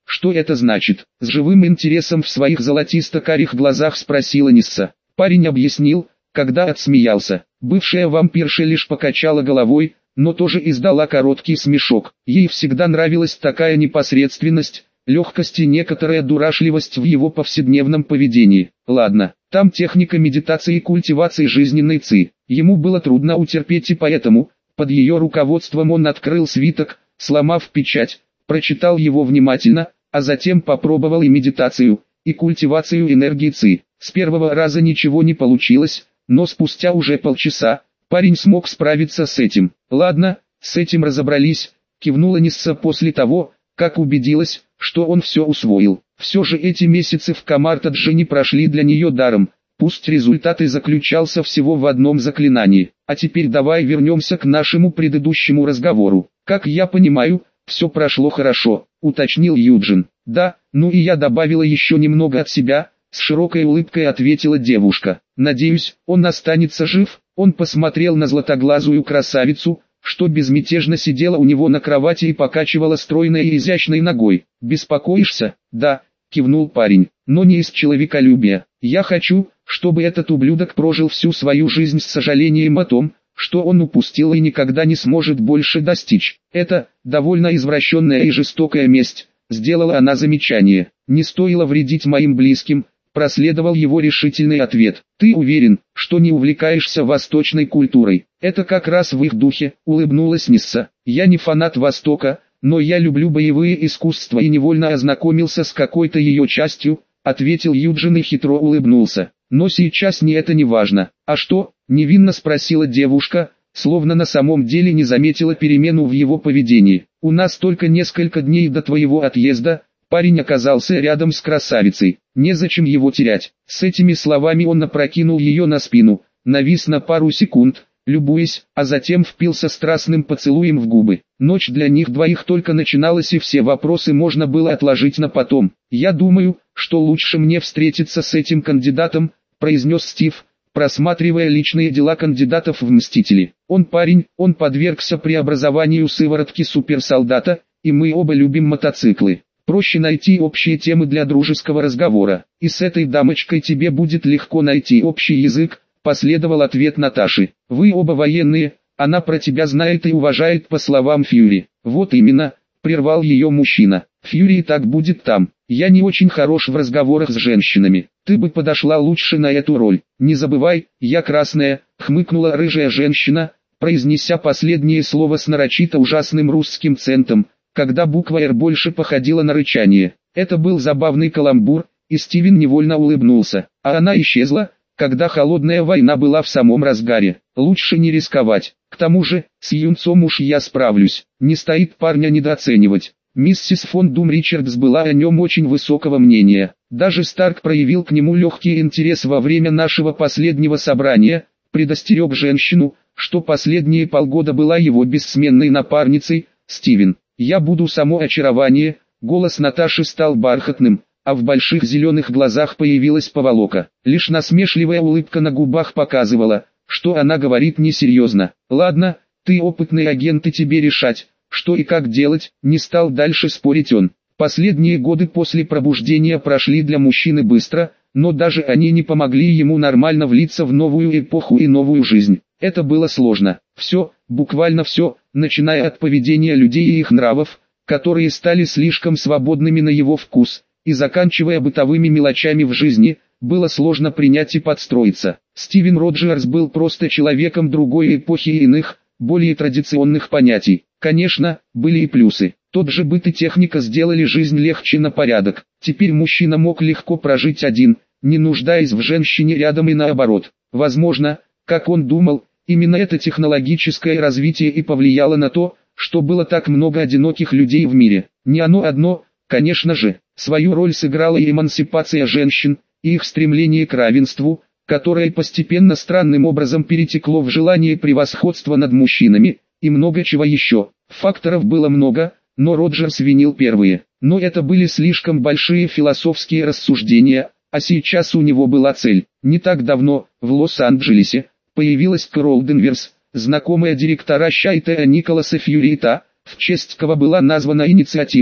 Что это значит? С живым интересом в своих золотисто-карих глазах спросила Нисса. Парень объяснил, когда отсмеялся. Бывшая вампирша лишь покачала головой, но тоже издала короткий смешок. Ей всегда нравилась такая непосредственность, легкость и некоторая дурашливость в его повседневном поведении. Ладно, там техника медитации и культивации жизненной ци. Ему было трудно утерпеть, и поэтому, под ее руководством он открыл свиток, сломав печать, прочитал его внимательно, а затем попробовал и медитацию, и культивацию энергии ци. С первого раза ничего не получилось, но спустя уже полчаса, парень смог справиться с этим. Ладно, с этим разобрались, кивнула Нисса после того, как убедилась, что он все усвоил. Все же эти месяцы в Камар-Таджи не прошли для нее даром, пусть результат и заключался всего в одном заклинании. А теперь давай вернемся к нашему предыдущему разговору. Как я понимаю, все прошло хорошо, уточнил Юджин. Да, ну и я добавила еще немного от себя, с широкой улыбкой ответила девушка. Надеюсь, он останется жив. Он посмотрел на златоглазую красавицу, что безмятежно сидела у него на кровати и покачивала стройной и изящной ногой. «Беспокоишься?» «Да», — кивнул парень, — «но не из человеколюбия. Я хочу, чтобы этот ублюдок прожил всю свою жизнь с сожалением о том, что он упустил и никогда не сможет больше достичь. Это довольно извращенная и жестокая месть», — сделала она замечание. «Не стоило вредить моим близким», — проследовал его решительный ответ. «Ты уверен, что не увлекаешься восточной культурой?» «Это как раз в их духе», — улыбнулась Нисса. «Я не фанат Востока, но я люблю боевые искусства и невольно ознакомился с какой-то ее частью», — ответил Юджин и хитро улыбнулся. «Но сейчас мне это не важно». «А что?» — невинно спросила девушка, словно на самом деле не заметила перемену в его поведении. «У нас только несколько дней до твоего отъезда». Парень оказался рядом с красавицей. Незачем его терять. С этими словами он опрокинул ее на спину, навис на пару секунд, любуясь, а затем впился страстным поцелуем в губы. Ночь для них двоих только начиналась, и все вопросы можно было отложить на потом. «Я думаю, что лучше мне встретиться с этим кандидатом», — произнес Стив, просматривая личные дела кандидатов в Мстители. «Он парень, он подвергся преобразованию сыворотки суперсолдата, и мы оба любим мотоциклы. Проще найти общие темы для дружеского разговора, и с этой дамочкой тебе будет легко найти общий язык», — последовал ответ Наташи. «Вы оба военные, она про тебя знает и уважает, по словам Фьюри». «Вот именно», — прервал ее мужчина. «Фьюри и так будет там. Я не очень хорош в разговорах с женщинами. Ты бы подошла лучше на эту роль. Не забывай, я красная», — хмыкнула рыжая женщина, произнеся последнее слово с нарочито ужасным русским центом, когда буква «Р» больше походила на рычание. Это был забавный каламбур, и Стивен невольно улыбнулся. А она исчезла, когда холодная война была в самом разгаре. Лучше не рисковать. К тому же, с юнцом уж я справлюсь. Не стоит парня недооценивать. Миссис фон Дум Ричардс была о нем очень высокого мнения. Даже Старк проявил к нему легкий интерес во время нашего последнего собрания, предостерег женщину, что последние полгода была его бессменной напарницей. «Стивен, я буду само очарование», — голос Наташи стал бархатным, а в больших зеленых глазах появилась поволока. Лишь насмешливая улыбка на губах показывала, что она говорит несерьезно. «Ладно, ты опытный агент, и тебе решать, что и как делать», — не стал дальше спорить он. Последние годы после пробуждения прошли для мужчины быстро, но даже они не помогли ему нормально влиться в новую эпоху и новую жизнь. Это было сложно. Все, буквально все, начиная от поведения людей и их нравов, которые стали слишком свободными на его вкус, и заканчивая бытовыми мелочами в жизни, было сложно принять и подстроиться. Стивен Роджерс был просто человеком другой эпохи и иных, более традиционных понятий. Конечно, были и плюсы. Тот же быт и техника сделали жизнь легче на порядок. Теперь мужчина мог легко прожить один, не нуждаясь в женщине рядом, и наоборот. Возможно, как он думал, именно это технологическое развитие и повлияло на то, что было так много одиноких людей в мире. Не оно одно, конечно же. Свою роль сыграла и эмансипация женщин, и их стремление к равенству, которое постепенно странным образом перетекло в желание превосходства над мужчинами, и много чего еще. Факторов было много, но Роджерс винил первые. Но это были слишком большие философские рассуждения, а сейчас у него была цель. Не так давно, в Лос-Анджелесе, появилась Кэрол Денверс, знакомая директора Шайта Николаса Фьюри, в честь кого была названа инициатива,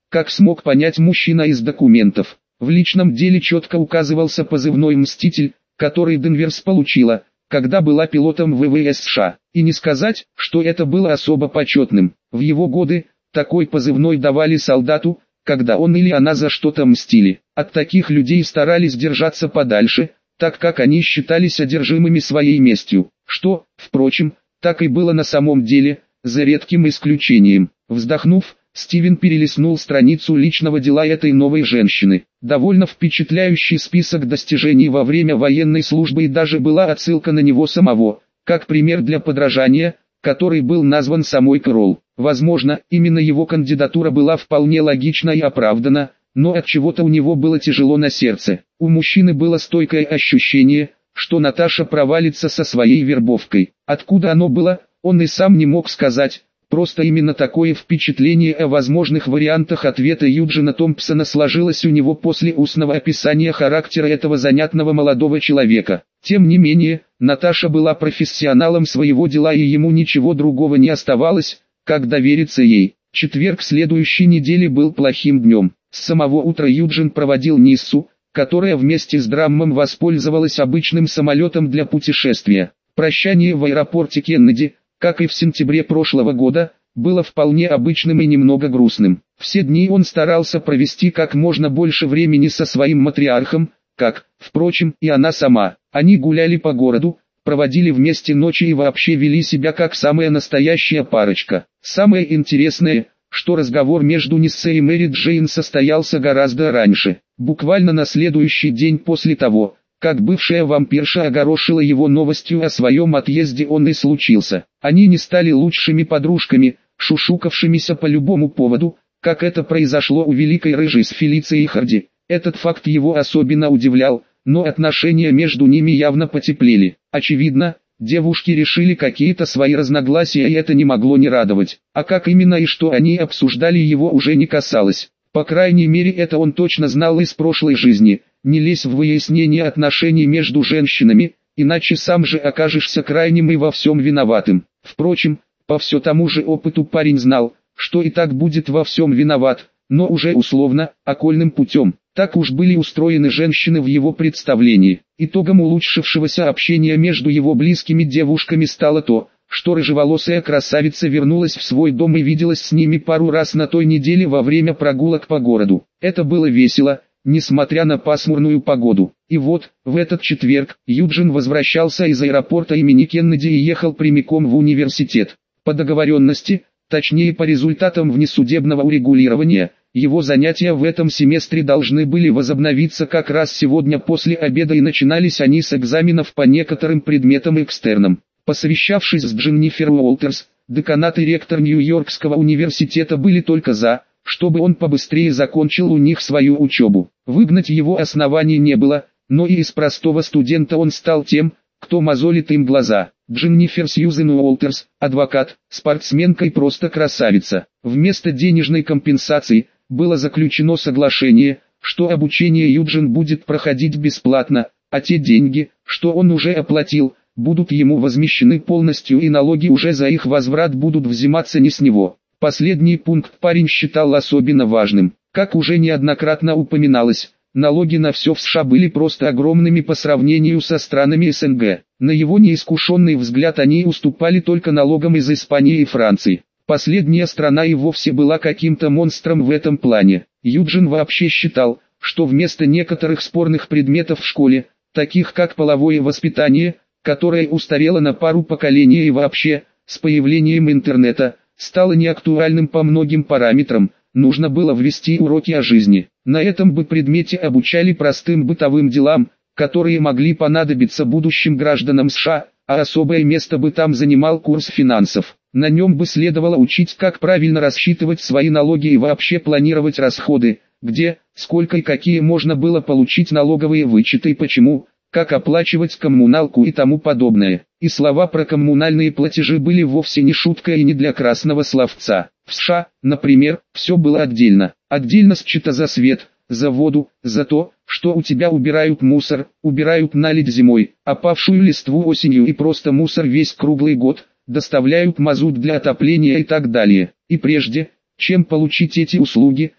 как смог понять мужчина из документов. В личном деле четко указывался позывной «Мститель», который Денверс получила, когда была пилотом ВВС США. И не сказать, что это было особо почетным. В его годы такой позывной давали солдату, когда он или она за что-то мстили. От таких людей старались держаться подальше, так как они считались одержимыми своей местью. Что, впрочем, так и было на самом деле, за редким исключением. Вздохнув, Стивен перелистнул страницу личного дела этой новой женщины. Довольно впечатляющий список достижений во время военной службы, и даже была отсылка на него самого, как пример для подражания, который был назван самой Кэрол. Возможно, именно его кандидатура была вполне логична и оправдана, но от чего-то у него было тяжело на сердце. У мужчины было стойкое ощущение, что Наташа провалится со своей вербовкой. Откуда оно было, он и сам не мог сказать. Просто именно такое впечатление о возможных вариантах ответа Юджина Томпсона сложилось у него после устного описания характера этого занятного молодого человека. Тем не менее, Наташа была профессионалом своего дела, и ему ничего другого не оставалось, как довериться ей. Четверг следующей недели был плохим днем. С самого утра Юджин проводил Ниссу, которая вместе с Драммом воспользовалась обычным самолетом для путешествия. Прощание в аэропорте Кеннеди, как и в сентябре прошлого года, было вполне обычным и немного грустным. Все дни он старался провести как можно больше времени со своим матриархом, как, впрочем, и она сама. Они гуляли по городу, проводили вместе ночи и вообще вели себя как самая настоящая парочка. Самое интересное, что разговор между Ниссой и Мэри Джейн состоялся гораздо раньше, буквально на следующий день после того, как бывшая вампирша огорошила его новостью о своем отъезде, он и случился. Они не стали лучшими подружками, шушукавшимися по любому поводу, как это произошло у великой рыжей с Фелицией Харди. Этот факт его особенно удивлял, но отношения между ними явно потеплели. Очевидно, девушки решили какие-то свои разногласия, и это не могло не радовать. А как именно и что они обсуждали, его уже не касалось. По крайней мере, это он точно знал из прошлой жизни. Не лезь в выяснение отношений между женщинами, иначе сам же окажешься крайним и во всем виноватым. Впрочем, по все тому же опыту парень знал, что и так будет во всем виноват, но уже условно, окольным путем. Так уж были устроены женщины в его представлении. Итогом улучшившегося общения между его близкими девушками стало то, что рыжеволосая красавица вернулась в свой дом и виделась с ними пару раз на той неделе во время прогулок по городу. Это было весело, несмотря на пасмурную погоду. И вот, в этот четверг, Юджин возвращался из аэропорта имени Кеннеди и ехал прямиком в университет. По договоренности, точнее по результатам внесудебного урегулирования, его занятия в этом семестре должны были возобновиться как раз сегодня после обеда, и начинались они с экзаменов по некоторым предметам экстерном. Посовещавшись с Дженнифер Уолтерс, деканат и ректор Нью-Йоркского университета были только за, чтобы он побыстрее закончил у них свою учебу. Выгнать его оснований не было, но и из простого студента он стал тем, кто мозолит им глаза. Дженнифер Сьюзен Уолтерс, адвокат, спортсменка и просто красавица. Вместо денежной компенсации было заключено соглашение, что обучение Юджин будет проходить бесплатно, а те деньги, что он уже оплатил, будут ему возмещены полностью, и налоги уже за их возврат будут взиматься не с него. Последний пункт парень считал особенно важным. Как уже неоднократно упоминалось, налоги на все в США были просто огромными по сравнению со странами СНГ. На его неискушенный взгляд они уступали только налогам из Испании и Франции. Последняя страна и вовсе была каким-то монстром в этом плане. Юджин вообще считал, что вместо некоторых спорных предметов в школе, таких как половое воспитание, которое устарело на пару поколений и вообще, с появлением интернета, стало неактуальным по многим параметрам, нужно было ввести уроки о жизни. На этом бы предмете обучали простым бытовым делам, которые могли понадобиться будущим гражданам США, а особое место бы там занимал курс финансов. На нем бы следовало учить, как правильно рассчитывать свои налоги и вообще планировать расходы, где, сколько и какие можно было получить налоговые вычеты и почему, как оплачивать коммуналку и тому подобное. И слова про коммунальные платежи были вовсе не шуткой и не для красного словца. В США, например, все было отдельно. Отдельно счета за свет, за воду, за то, что у тебя убирают мусор, убирают наледь зимой, опавшую листву осенью и просто мусор весь круглый год, доставляют мазут для отопления и так далее. И прежде, чем получить эти услуги,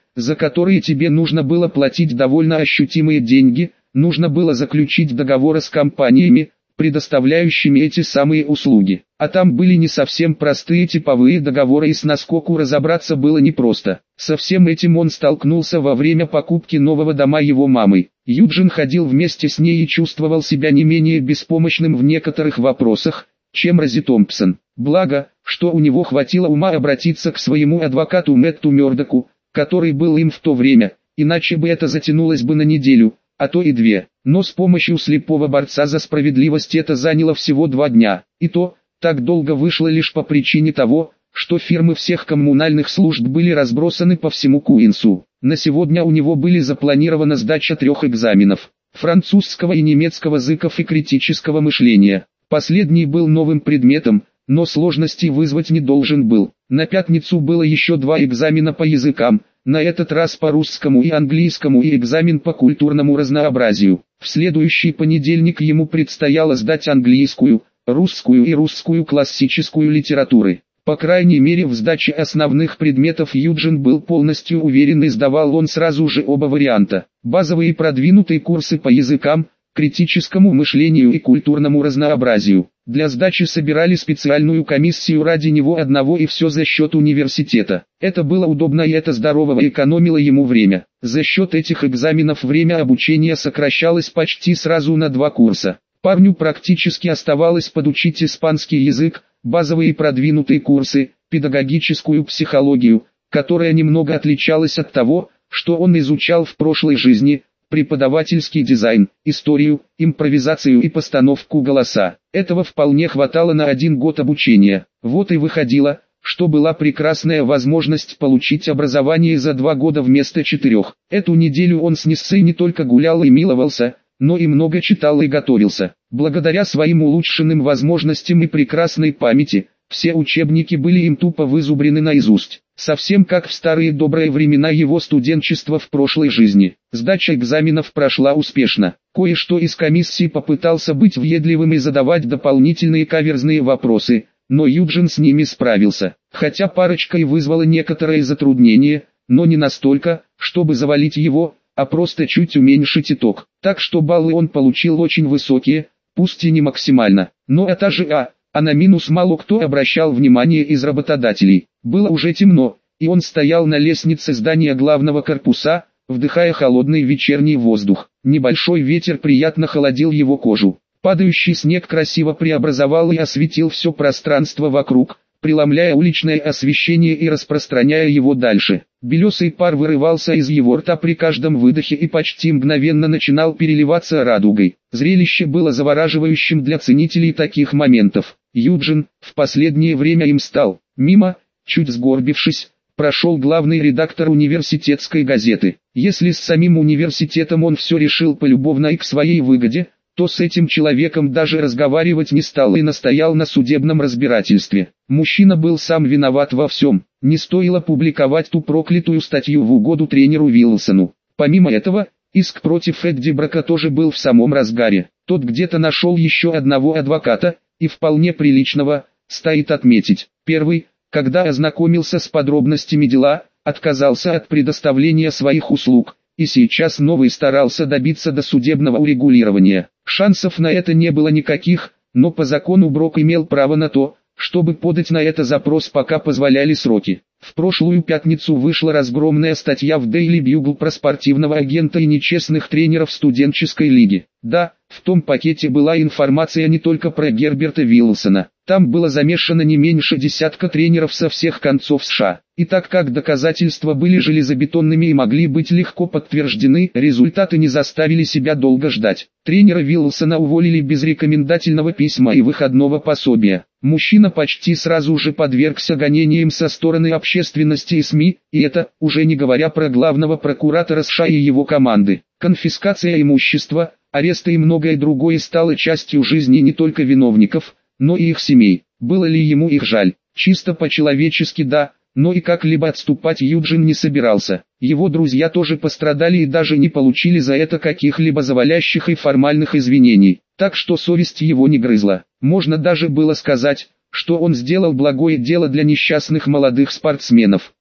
за которые тебе нужно было платить довольно ощутимые деньги, нужно было заключить договоры с компаниями, предоставляющими эти самые услуги. А там были не совсем простые типовые договоры, и с наскоку разобраться было непросто. Со всем этим он столкнулся во время покупки нового дома его мамой. Юджин ходил вместе с ней и чувствовал себя не менее беспомощным в некоторых вопросах, чем Рози Томпсон. Благо, что у него хватило ума обратиться к своему адвокату Мэтту Мёрдоку, который был им в то время, иначе бы это затянулось бы на неделю, а то и две. Но с помощью слепого борца за справедливость это заняло всего 2 дня. И то, так долго вышло лишь по причине того, что фирмы всех коммунальных служб были разбросаны по всему Куинсу. На сегодня у него были запланирована сдача 3 экзаменов: французского и немецкого языков и критического мышления. Последний был новым предметом, но сложностей вызвать не должен был. На пятницу было еще 2 экзамена по языкам, на этот раз по русскому и английскому, и экзамен по культурному разнообразию. В следующий понедельник ему предстояло сдать английскую, русскую и русскую классическую литературы. По крайней мере, в сдаче основных предметов Юджин был полностью уверен, и сдавал он сразу же оба варианта. Базовые и продвинутые курсы по языкам, критическому мышлению и культурному разнообразию. Для сдачи собирали специальную комиссию ради него одного, и все за счет университета. Это было удобно, и это здорово экономило ему время. За счет этих экзаменов время обучения сокращалось почти сразу на 2 курса. Парню практически оставалось подучить испанский язык, базовые и продвинутые курсы, педагогическую психологию, которая немного отличалась от того, что он изучал в прошлой жизни, преподавательский дизайн, историю, импровизацию и постановку голоса. Этого вполне хватало на 1 год обучения. Вот и выходило, что была прекрасная возможность получить образование за 2 года вместо 4. Эту неделю он с Ниссой не только гулял и миловался, но и много читал и готовился. Благодаря своим улучшенным возможностям и прекрасной памяти, все учебники были им тупо вызубрены наизусть. Совсем как в старые добрые времена его студенчества в прошлой жизни. Сдача экзаменов прошла успешно. Кое-что из комиссии попытался быть въедливым и задавать дополнительные каверзные вопросы, но Юджин с ними справился. Хотя парочка и вызвала некоторые затруднения, но не настолько, чтобы завалить его, а просто чуть уменьшить итог. Так что баллы он получил очень высокие, пусть и не максимально. Но это же а на минус мало кто обращал внимание из работодателей. Было уже темно, и он стоял на лестнице здания главного корпуса, вдыхая холодный вечерний воздух. Небольшой ветер приятно холодил его кожу. Падающий снег красиво преобразовал и осветил все пространство вокруг, преломляя уличное освещение и распространяя его дальше. Белесый пар вырывался из его рта при каждом выдохе и почти мгновенно начинал переливаться радугой. Зрелище было завораживающим для ценителей таких моментов. Юджин, в последнее время им стал, мимо, чуть сгорбившись, прошел главный редактор университетской газеты. Если с самим университетом он все решил полюбовно и к своей выгоде, то с этим человеком даже разговаривать не стал и настоял на судебном разбирательстве. Мужчина был сам виноват во всем. Не стоило публиковать ту проклятую статью в угоду тренеру Вилсону. Помимо этого, иск против Эдди Брака тоже был в самом разгаре. Тот где-то нашел еще одного адвоката, и вполне приличного, стоит отметить. Первый, когда ознакомился с подробностями дела, отказался от предоставления своих услуг, и сейчас новый старался добиться досудебного урегулирования. Шансов на это не было никаких, но по закону Брок имел право на то, чтобы подать на это запрос, пока позволяли сроки. В прошлую пятницу вышла разгромная статья в Daily Bugle про спортивного агента и нечестных тренеров студенческой лиги. Да, в том пакете была информация не только про Герберта Вилсона. Там было замешано не меньше десятка тренеров со всех концов США. И так как доказательства были железобетонными и могли быть легко подтверждены, результаты не заставили себя долго ждать. Тренера Вилсона уволили без рекомендательного письма и выходного пособия. Мужчина почти сразу же подвергся гонениям со стороны общественности и СМИ, и это, уже не говоря про главного прокуратора США и его команды. Конфискация имущества, аресты и многое другое стало частью жизни не только виновников, но и их семей. Было ли ему их жаль? Чисто по-человечески да, но и как-либо отступать Юджин не собирался. Его друзья тоже пострадали и даже не получили за это каких-либо завалящих и формальных извинений, так что совесть его не грызла. Можно даже было сказать, что он сделал благое дело для несчастных молодых спортсменов.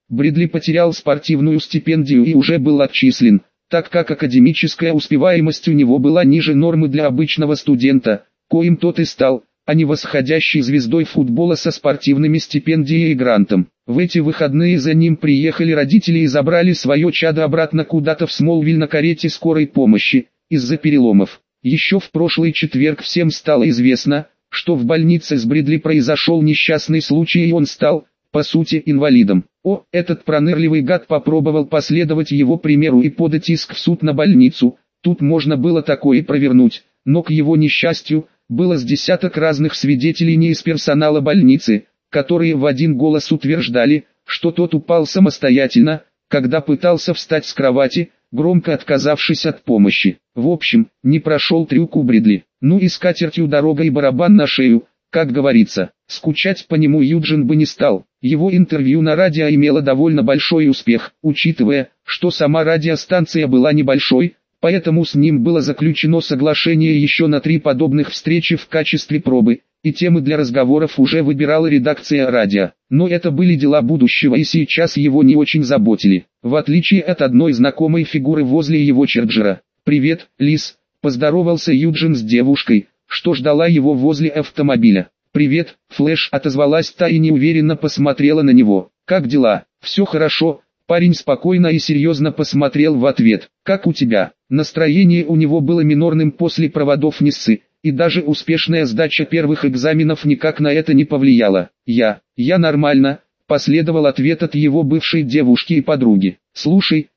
Бридли потерял спортивную стипендию и уже был отчислен, так как академическая успеваемость у него была ниже нормы для обычного студента, коим тот и стал, а не восходящей звездой футбола со спортивными стипендией и грантом. В эти выходные за ним приехали родители и забрали свое чадо обратно куда-то в Смолвиль на карете скорой помощи, из-за переломов. Еще в прошлый четверг всем стало известно, что в больнице с Бридли произошел несчастный случай и он стал, по сути, инвалидом. Этот пронырливый гад попробовал последовать его примеру и подать иск в суд на больницу. Тут можно было такое провернуть, но к его несчастью, было с десяток разных свидетелей не из персонала больницы, которые в один голос утверждали, что тот упал самостоятельно, когда пытался встать с кровати, громко отказавшись от помощи. В общем, не прошел трюк у Бридли. Ну и с катертью дорога и барабан на шею, как говорится. Скучать по нему Юджин бы не стал. Его интервью на радио имело довольно большой успех, учитывая, что сама радиостанция была небольшой, поэтому с ним было заключено соглашение еще на 3 подобных встречи в качестве пробы, и темы для разговоров уже выбирала редакция радио. Но это были дела будущего и сейчас его не очень заботили, в отличие от одной знакомой фигуры возле его Чарджера. «Привет, Лиз», — поздоровался Юджин с девушкой, что ждала его возле автомобиля. «Привет, Флэш», — отозвалась та и неуверенно посмотрела на него. «Как дела?» «Все хорошо». Парень спокойно и серьезно посмотрел в ответ. «Как у тебя?» Настроение у него было минорным после проводов Ниссы, и даже успешная сдача первых экзаменов никак на это не повлияла. Я нормально», — последовал ответ от его бывшей девушки и подруги. «Слушай,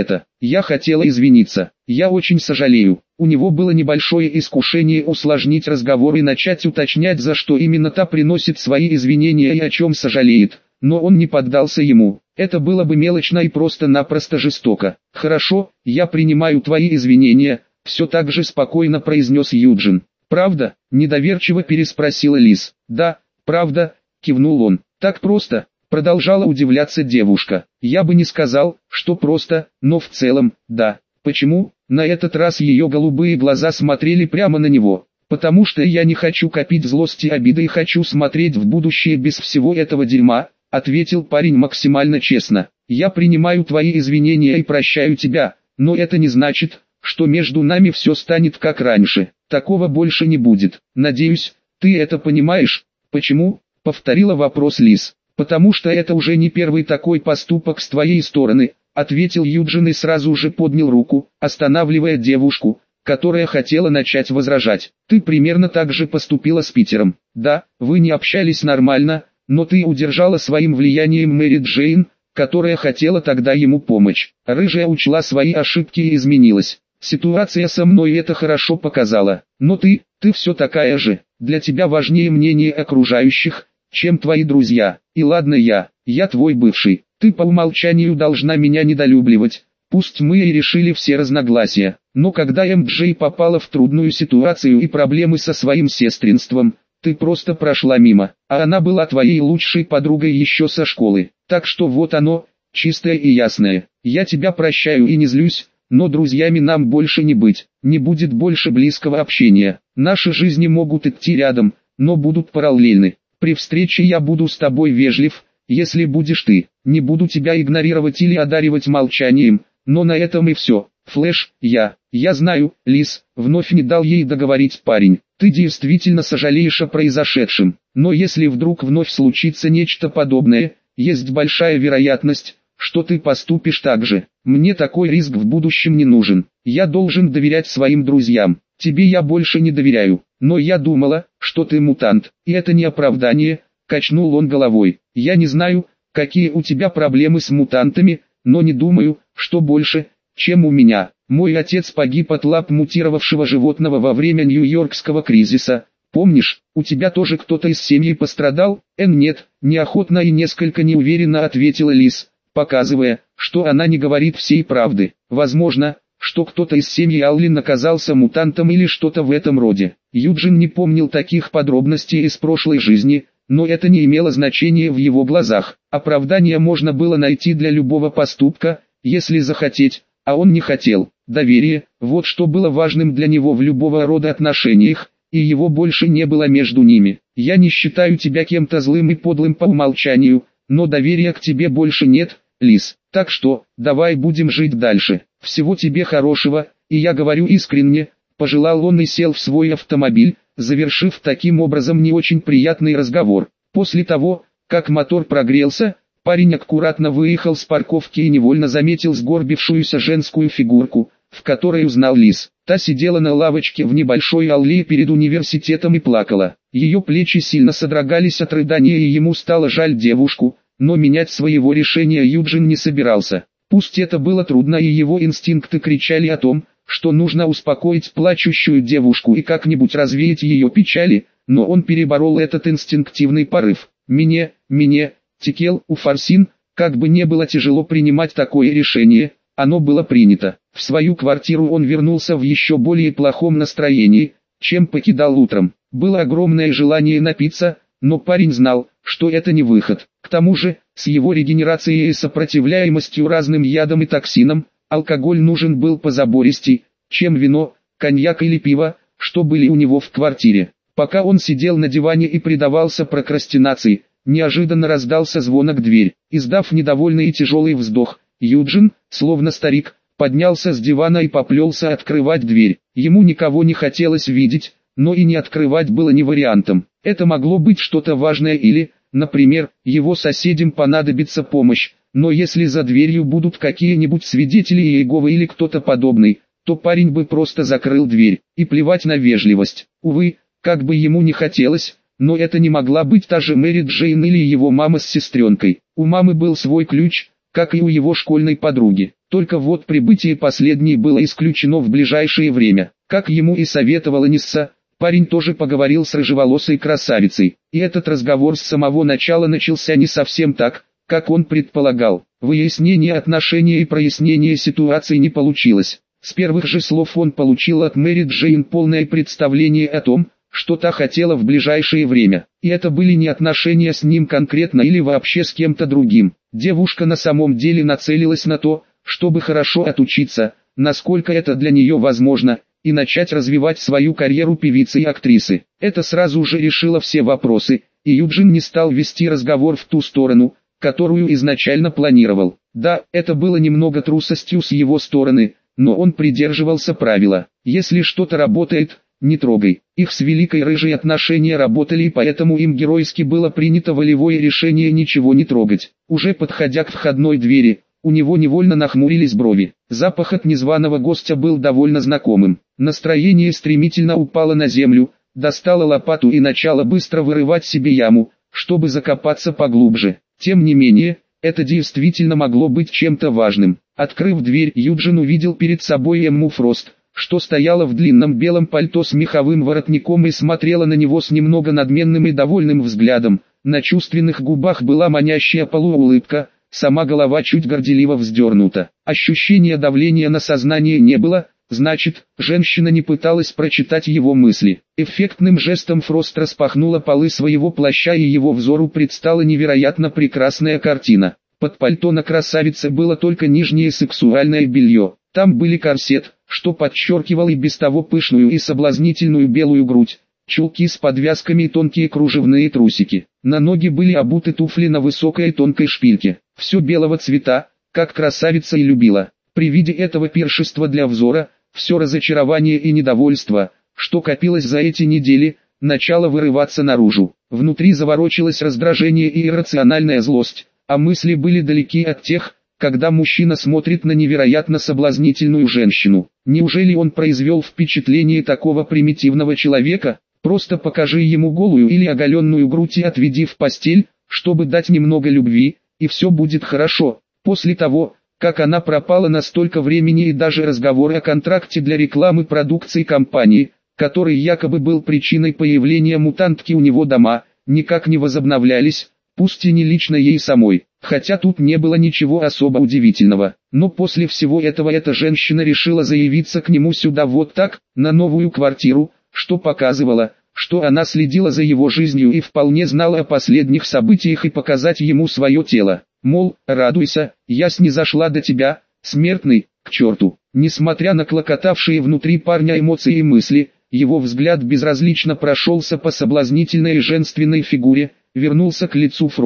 я хотела извиниться, я очень сожалею». У него было небольшое искушение усложнить разговор и начать уточнять, за что именно та приносит свои извинения и о чем сожалеет, но он не поддался ему. Это было бы мелочно и просто-напросто жестоко. «Хорошо, я принимаю твои извинения», — все так же спокойно произнес Юджин. «Правда?» — недоверчиво переспросила Лиз. «Да, правда», — кивнул он. «Так просто?» — продолжала удивляться девушка. «Я бы не сказал, что просто, но в целом, да». «Почему?» На этот раз ее голубые глаза смотрели прямо на него. «Потому что я не хочу копить злость и обиды и хочу смотреть в будущее без всего этого дерьма», — ответил парень максимально честно. «Я принимаю твои извинения и прощаю тебя, но это не значит, что между нами все станет как раньше. Такого больше не будет. Надеюсь, ты это понимаешь?» «Почему?» — повторила вопрос Лиз. «Потому что это уже не первый такой поступок с твоей стороны», — ответил Юджин и сразу же поднял руку, останавливая девушку, которая хотела начать возражать. «Ты примерно так же поступила с Питером. Да, вы не общались нормально, но ты удержала своим влиянием Мэри Джейн, которая хотела тогда ему помочь. Рыжая учла свои ошибки и изменилась. Ситуация со мной это хорошо показала. Но ты все такая же. Для тебя важнее мнение окружающих, чем твои друзья. И ладно я твой бывший. Ты по умолчанию должна меня недолюбливать. Пусть мы и решили все разногласия. Но когда МДЖ попала в трудную ситуацию и проблемы со своим сестринством, ты просто прошла мимо. А она была твоей лучшей подругой еще со школы. Так что вот оно, чистое и ясное. Я тебя прощаю и не злюсь, но друзьями нам больше не быть. Не будет больше близкого общения. Наши жизни могут идти рядом, но будут параллельны. При встрече я буду с тобой вежлив, если будешь ты. Не буду тебя игнорировать или одаривать молчанием, но на этом и все. Флэш, я знаю, Лиз, вновь не дал ей договорить парень. Ты действительно сожалеешь о произошедшем, но если вдруг вновь случится нечто подобное, есть большая вероятность, что ты поступишь так же. Мне такой риск в будущем не нужен. Я должен доверять своим друзьям. Тебе я больше не доверяю. Но я думала, что ты мутант, и это не оправдание, качнул он головой. Я не знаю, какие у тебя проблемы с мутантами, но не думаю, что больше, чем у меня. Мой отец погиб от лап мутировавшего животного во время Нью-Йоркского кризиса. Помнишь, у тебя тоже кто-то из семьи пострадал? Нет, неохотно и несколько неуверенно ответила Лиз, показывая, что она не говорит всей правды. Возможно, что кто-то из семьи Аллен оказался мутантом или что-то в этом роде. Юджин не помнил таких подробностей из прошлой жизни, но это не имело значения в его глазах. Оправдание можно было найти для любого поступка, если захотеть, а он не хотел. Доверие, вот что было важным для него в любого рода отношениях, и его больше не было между ними. Я не считаю тебя кем-то злым и подлым по умолчанию, но доверия к тебе больше нет, Лис. Так что, давай будем жить дальше. Всего тебе хорошего, и я говорю искренне, пожелал он и сел в свой автомобиль, завершив таким образом не очень приятный разговор. После того, как мотор прогрелся, парень аккуратно выехал с парковки и невольно заметил сгорбившуюся женскую фигурку, в которой узнал Лис. Та сидела на лавочке в небольшой аллее перед университетом и плакала. Ее плечи сильно содрогались от рыдания, и ему стало жаль девушку, но менять своего решения Юджин не собирался. Пусть это было трудно, и его инстинкты кричали о том, что нужно успокоить плачущую девушку и как-нибудь развеять ее печали, но он переборол этот инстинктивный порыв. Текел у Фарсин, как бы не было тяжело принимать такое решение, оно было принято. В свою квартиру он вернулся в еще более плохом настроении, чем покидал утром. Было огромное желание напиться, но парень знал, что это не выход. К тому же, с его регенерацией и сопротивляемостью разным ядам и токсинам, алкоголь нужен был позабористей, чем вино, коньяк или пиво, что были у него в квартире. Пока он сидел на диване и предавался прокрастинации, неожиданно раздался звонок в дверь. Издав недовольный и тяжелый вздох, Юджин, словно старик, поднялся с дивана и поплелся открывать дверь. Ему никого не хотелось видеть, но и не открывать было не вариантом. Это могло быть что-то важное или, например, его соседям понадобится помощь, но если за дверью будут какие-нибудь свидетели Иеговы или кто-то подобный, то парень бы просто закрыл дверь, и плевать на вежливость. Увы, как бы ему не хотелось, но это не могла быть та же Мэри Джейн или его мама с сестренкой. У мамы был свой ключ, как и у его школьной подруги. Только вот прибытие последней было исключено в ближайшее время. Как ему и советовала Нисса, парень тоже поговорил с рыжеволосой красавицей. И этот разговор с самого начала начался не совсем так, как он предполагал. Выяснение отношений и прояснение ситуации не получилось. С первых же слов он получил от Мэри Джейн полное представление о том, что та хотела в ближайшее время. И это были не отношения с ним конкретно или вообще с кем-то другим. Девушка на самом деле нацелилась на то, чтобы хорошо отучиться, насколько это для нее возможно, и начать развивать свою карьеру певицы и актрисы. Это сразу же решило все вопросы, и Юджин не стал вести разговор в ту сторону, которую изначально планировал. Да, это было немного трусостью с его стороны, но он придерживался правила: если что-то работает, не трогай. Их с Великой Рыжей отношения работали, и поэтому им геройски было принято волевое решение ничего не трогать. Уже подходя к входной двери, у него невольно нахмурились брови. Запах от незваного гостя был довольно знакомым. Настроение стремительно упало на землю, достала лопату и начала быстро вырывать себе яму, чтобы закопаться поглубже. Тем не менее, это действительно могло быть чем-то важным. Открыв дверь, Юджин увидел перед собой Эмму Фрост, что стояла в длинном белом пальто с меховым воротником и смотрела на него с немного надменным и довольным взглядом. На чувственных губах была манящая полуулыбка, сама голова чуть горделиво вздернута. Ощущения давления на сознание не было, значит, женщина не пыталась прочитать его мысли. Эффектным жестом Фрост распахнула полы своего плаща, и его взору предстала невероятно прекрасная картина. Под пальто на красавице было только нижнее сексуальное белье. Там были корсет, что подчеркивал и без того пышную и соблазнительную белую грудь, чулки с подвязками и тонкие кружевные трусики. На ноги были обуты туфли на высокой тонкой шпильке. Все белого цвета, как красавица и любила. При виде этого пиршества для взора, все разочарование и недовольство, что копилось за эти недели, начало вырываться наружу. Внутри заворочилось раздражение и иррациональная злость, а мысли были далеки от тех, когда мужчина смотрит на невероятно соблазнительную женщину. Неужели он произвел впечатление такого примитивного человека? Просто покажи ему голую или оголенную грудь и отведи в постель, чтобы дать немного любви, и все будет хорошо. После того, как она пропала на столько времени, и даже разговоры о контракте для рекламы продукции компании, который якобы был причиной появления мутантки у него дома, никак не возобновлялись, пусть и не лично ей самой. Хотя тут не было ничего особо удивительного. Но после всего этого эта женщина решила заявиться к нему сюда вот так, на новую квартиру, что показывало, что она следила за его жизнью и вполне знала о последних событиях, и показать ему свое тело. Мол, радуйся, я снизошла до тебя, смертный, к черту. Несмотря на клокотавшие внутри парня эмоции и мысли, его взгляд безразлично прошелся по соблазнительной и женственной фигуре, вернулся к лицу Фрост,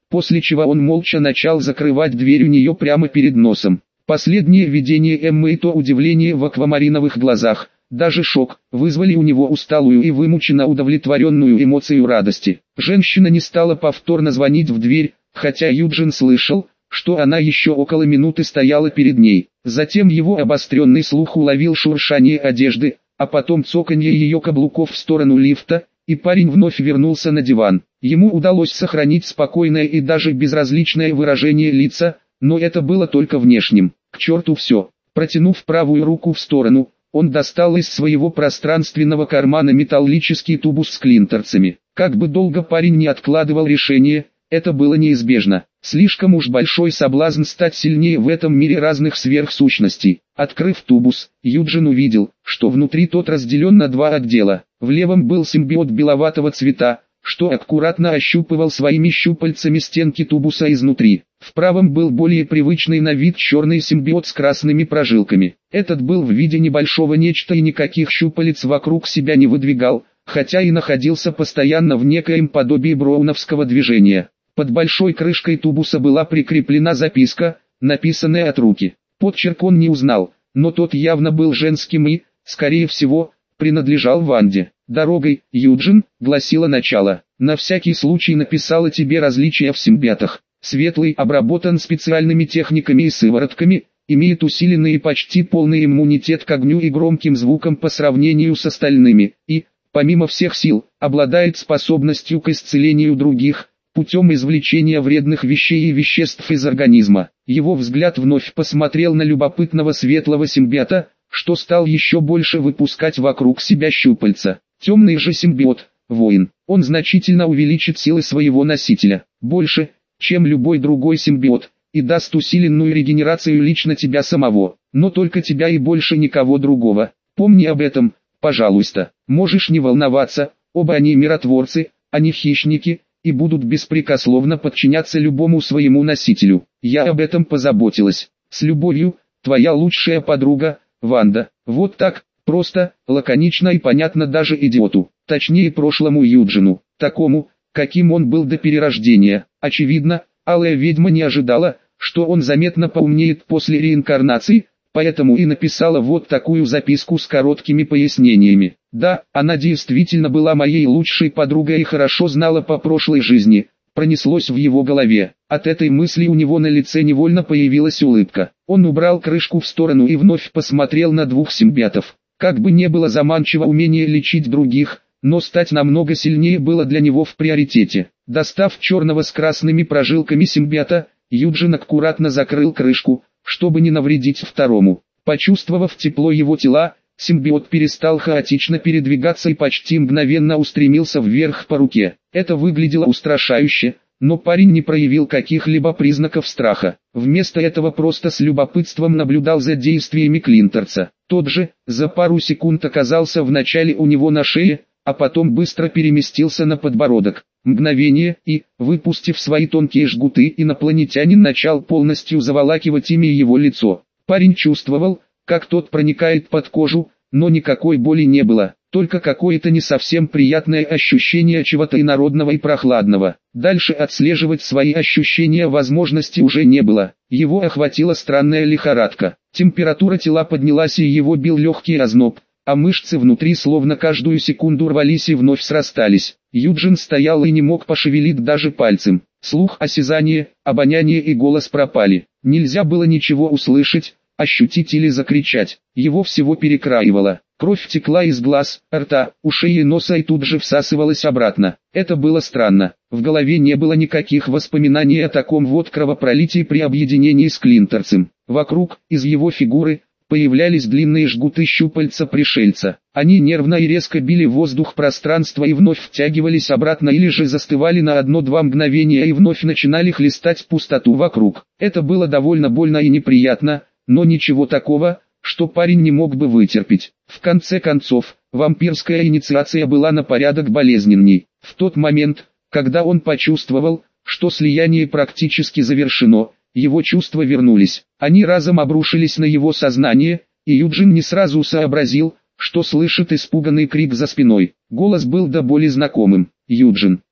после чего он молча начал закрывать дверь у нее прямо перед носом. Последнее видение Эммы и то удивление в аквамариновых глазах, даже шок, вызвали у него усталую и вымученно удовлетворенную эмоцию радости. Женщина не стала повторно звонить в дверь, хотя Юджин слышал, что она еще около минуты стояла перед ней. Затем его обостренный слух уловил шуршание одежды, а потом цоканье ее каблуков в сторону лифта, и парень вновь вернулся на диван. Ему удалось сохранить спокойное и даже безразличное выражение лица, но это было только внешним. К черту все. Протянув правую руку в сторону, он достал из своего пространственного кармана металлический тубус с клинторцами. Как бы долго парень не откладывал решение, это было неизбежно. Слишком уж большой соблазн стать сильнее в этом мире разных сверхсущностей. Открыв тубус, Юджин увидел, что внутри тот разделен на два отдела. В левом был симбиот беловатого цвета, что аккуратно ощупывал своими щупальцами стенки тубуса изнутри. В правом был более привычный на вид черный симбиот с красными прожилками. Этот был в виде небольшого нечто и никаких щупалец вокруг себя не выдвигал, хотя и находился постоянно в некоем подобии броуновского движения. Под большой крышкой тубуса была прикреплена записка, написанная от руки. Подчерк он не узнал, но тот явно был женским и, скорее всего, принадлежал Ванде. «Дорогой, Юджин», гласило начало, «на всякий случай написала тебе различия в симбиотах. Светлый обработан специальными техниками и сыворотками, имеет усиленный и почти полный иммунитет к огню и громким звукам по сравнению с остальными, и, помимо всех сил, обладает способностью к исцелению других, путем извлечения вредных вещей и веществ из организма». Его взгляд вновь посмотрел на любопытного светлого симбиота, что стал еще больше выпускать вокруг себя щупальца. Темный же симбиот, воин, он значительно увеличит силы своего носителя, больше, чем любой другой симбиот, и даст усиленную регенерацию лично тебя самого, но только тебя и больше никого другого. Помни об этом, пожалуйста. Можешь не волноваться, оба они миротворцы, они хищники, и будут беспрекословно подчиняться любому своему носителю. Я об этом позаботилась. С любовью, твоя лучшая подруга, Ванда. Вот так, просто, лаконично и понятно даже идиоту, точнее прошлому Юджину, такому, каким он был до перерождения. Очевидно, алая ведьма не ожидала, что он заметно поумнеет после реинкарнации, поэтому и написала вот такую записку с короткими пояснениями. Да, она действительно была моей лучшей подругой и хорошо знала по прошлой жизни, пронеслось в его голове. От этой мысли у него на лице невольно появилась улыбка. Он убрал крышку в сторону и вновь посмотрел на двух симбиотов. Как бы не было заманчиво умение лечить других, но стать намного сильнее было для него в приоритете. Достав черного с красными прожилками симбиота, Юджин аккуратно закрыл крышку, чтобы не навредить второму. Почувствовав тепло его тела, симбиот перестал хаотично передвигаться и почти мгновенно устремился вверх по руке. Это выглядело устрашающе, но парень не проявил каких-либо признаков страха. Вместо этого просто с любопытством наблюдал за действиями клинторца. Тот же, за пару секунд оказался вначале у него на шее, а потом быстро переместился на подбородок. Мгновение, и, выпустив свои тонкие жгуты, инопланетянин начал полностью заволакивать ими его лицо. Парень чувствовал, как тот проникает под кожу, но никакой боли не было, только какое-то не совсем приятное ощущение чего-то инородного и прохладного. Дальше отслеживать свои ощущения возможности уже не было. Его охватила странная лихорадка. Температура тела поднялась и его бил легкий озноб, а мышцы внутри словно каждую секунду рвались и вновь срастались. Юджин стоял и не мог пошевелить даже пальцем. Слух, осязание, обоняние и голос пропали. Нельзя было ничего услышать, ощутить или закричать. Его всего перекраивало. Кровь текла из глаз, рта, ушей и носа и тут же всасывалась обратно. Это было странно. В голове не было никаких воспоминаний о таком вот кровопролитии при объединении с клинторцем. Вокруг, из его фигуры, появлялись длинные жгуты щупальца пришельца. Они нервно и резко били воздух пространства и вновь втягивались обратно или же застывали на 1-2 мгновения и вновь начинали хлестать пустоту вокруг. Это было довольно больно и неприятно, но ничего такого, что парень не мог бы вытерпеть. В конце концов, вампирская инициация была на порядок болезненней. В тот момент, когда он почувствовал, что слияние практически завершено, его чувства вернулись. Они разом обрушились на его сознание, и Юджин не сразу сообразил, что слышит испуганный крик за спиной. Голос был до боли знакомым. «Юджин,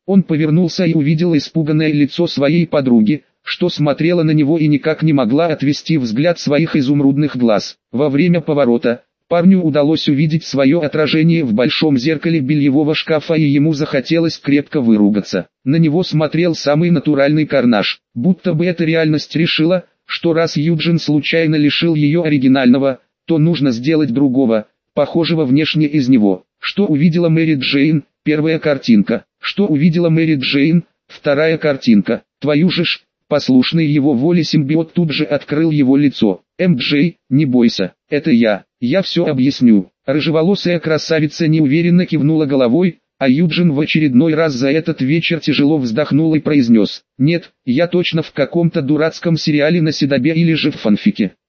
Он повернулся и увидел испуганное лицо своей подруги, что смотрела на него и никак не могла отвести взгляд своих изумрудных глаз. Во время поворота парню удалось увидеть свое отражение в большом зеркале бельевого шкафа, и ему захотелось крепко выругаться. На него смотрел самый натуральный Карнаж, будто бы эта реальность решила, что раз Юджин случайно лишил ее оригинального, то нужно сделать другого, похожего внешне из него. Что увидела Мэри Джейн? Первая картинка. Что увидела Мэри Джейн? Вторая картинка. Твою же ж! Послушный его воле симбиот тут же открыл его лицо. «МД, не бойся, это я все объясню». Рыжеволосая красавица неуверенно кивнула головой, а Юджин в очередной раз за этот вечер тяжело вздохнул и произнес: «Нет, я точно в каком-то дурацком сериале на Седобе или же в фанфике».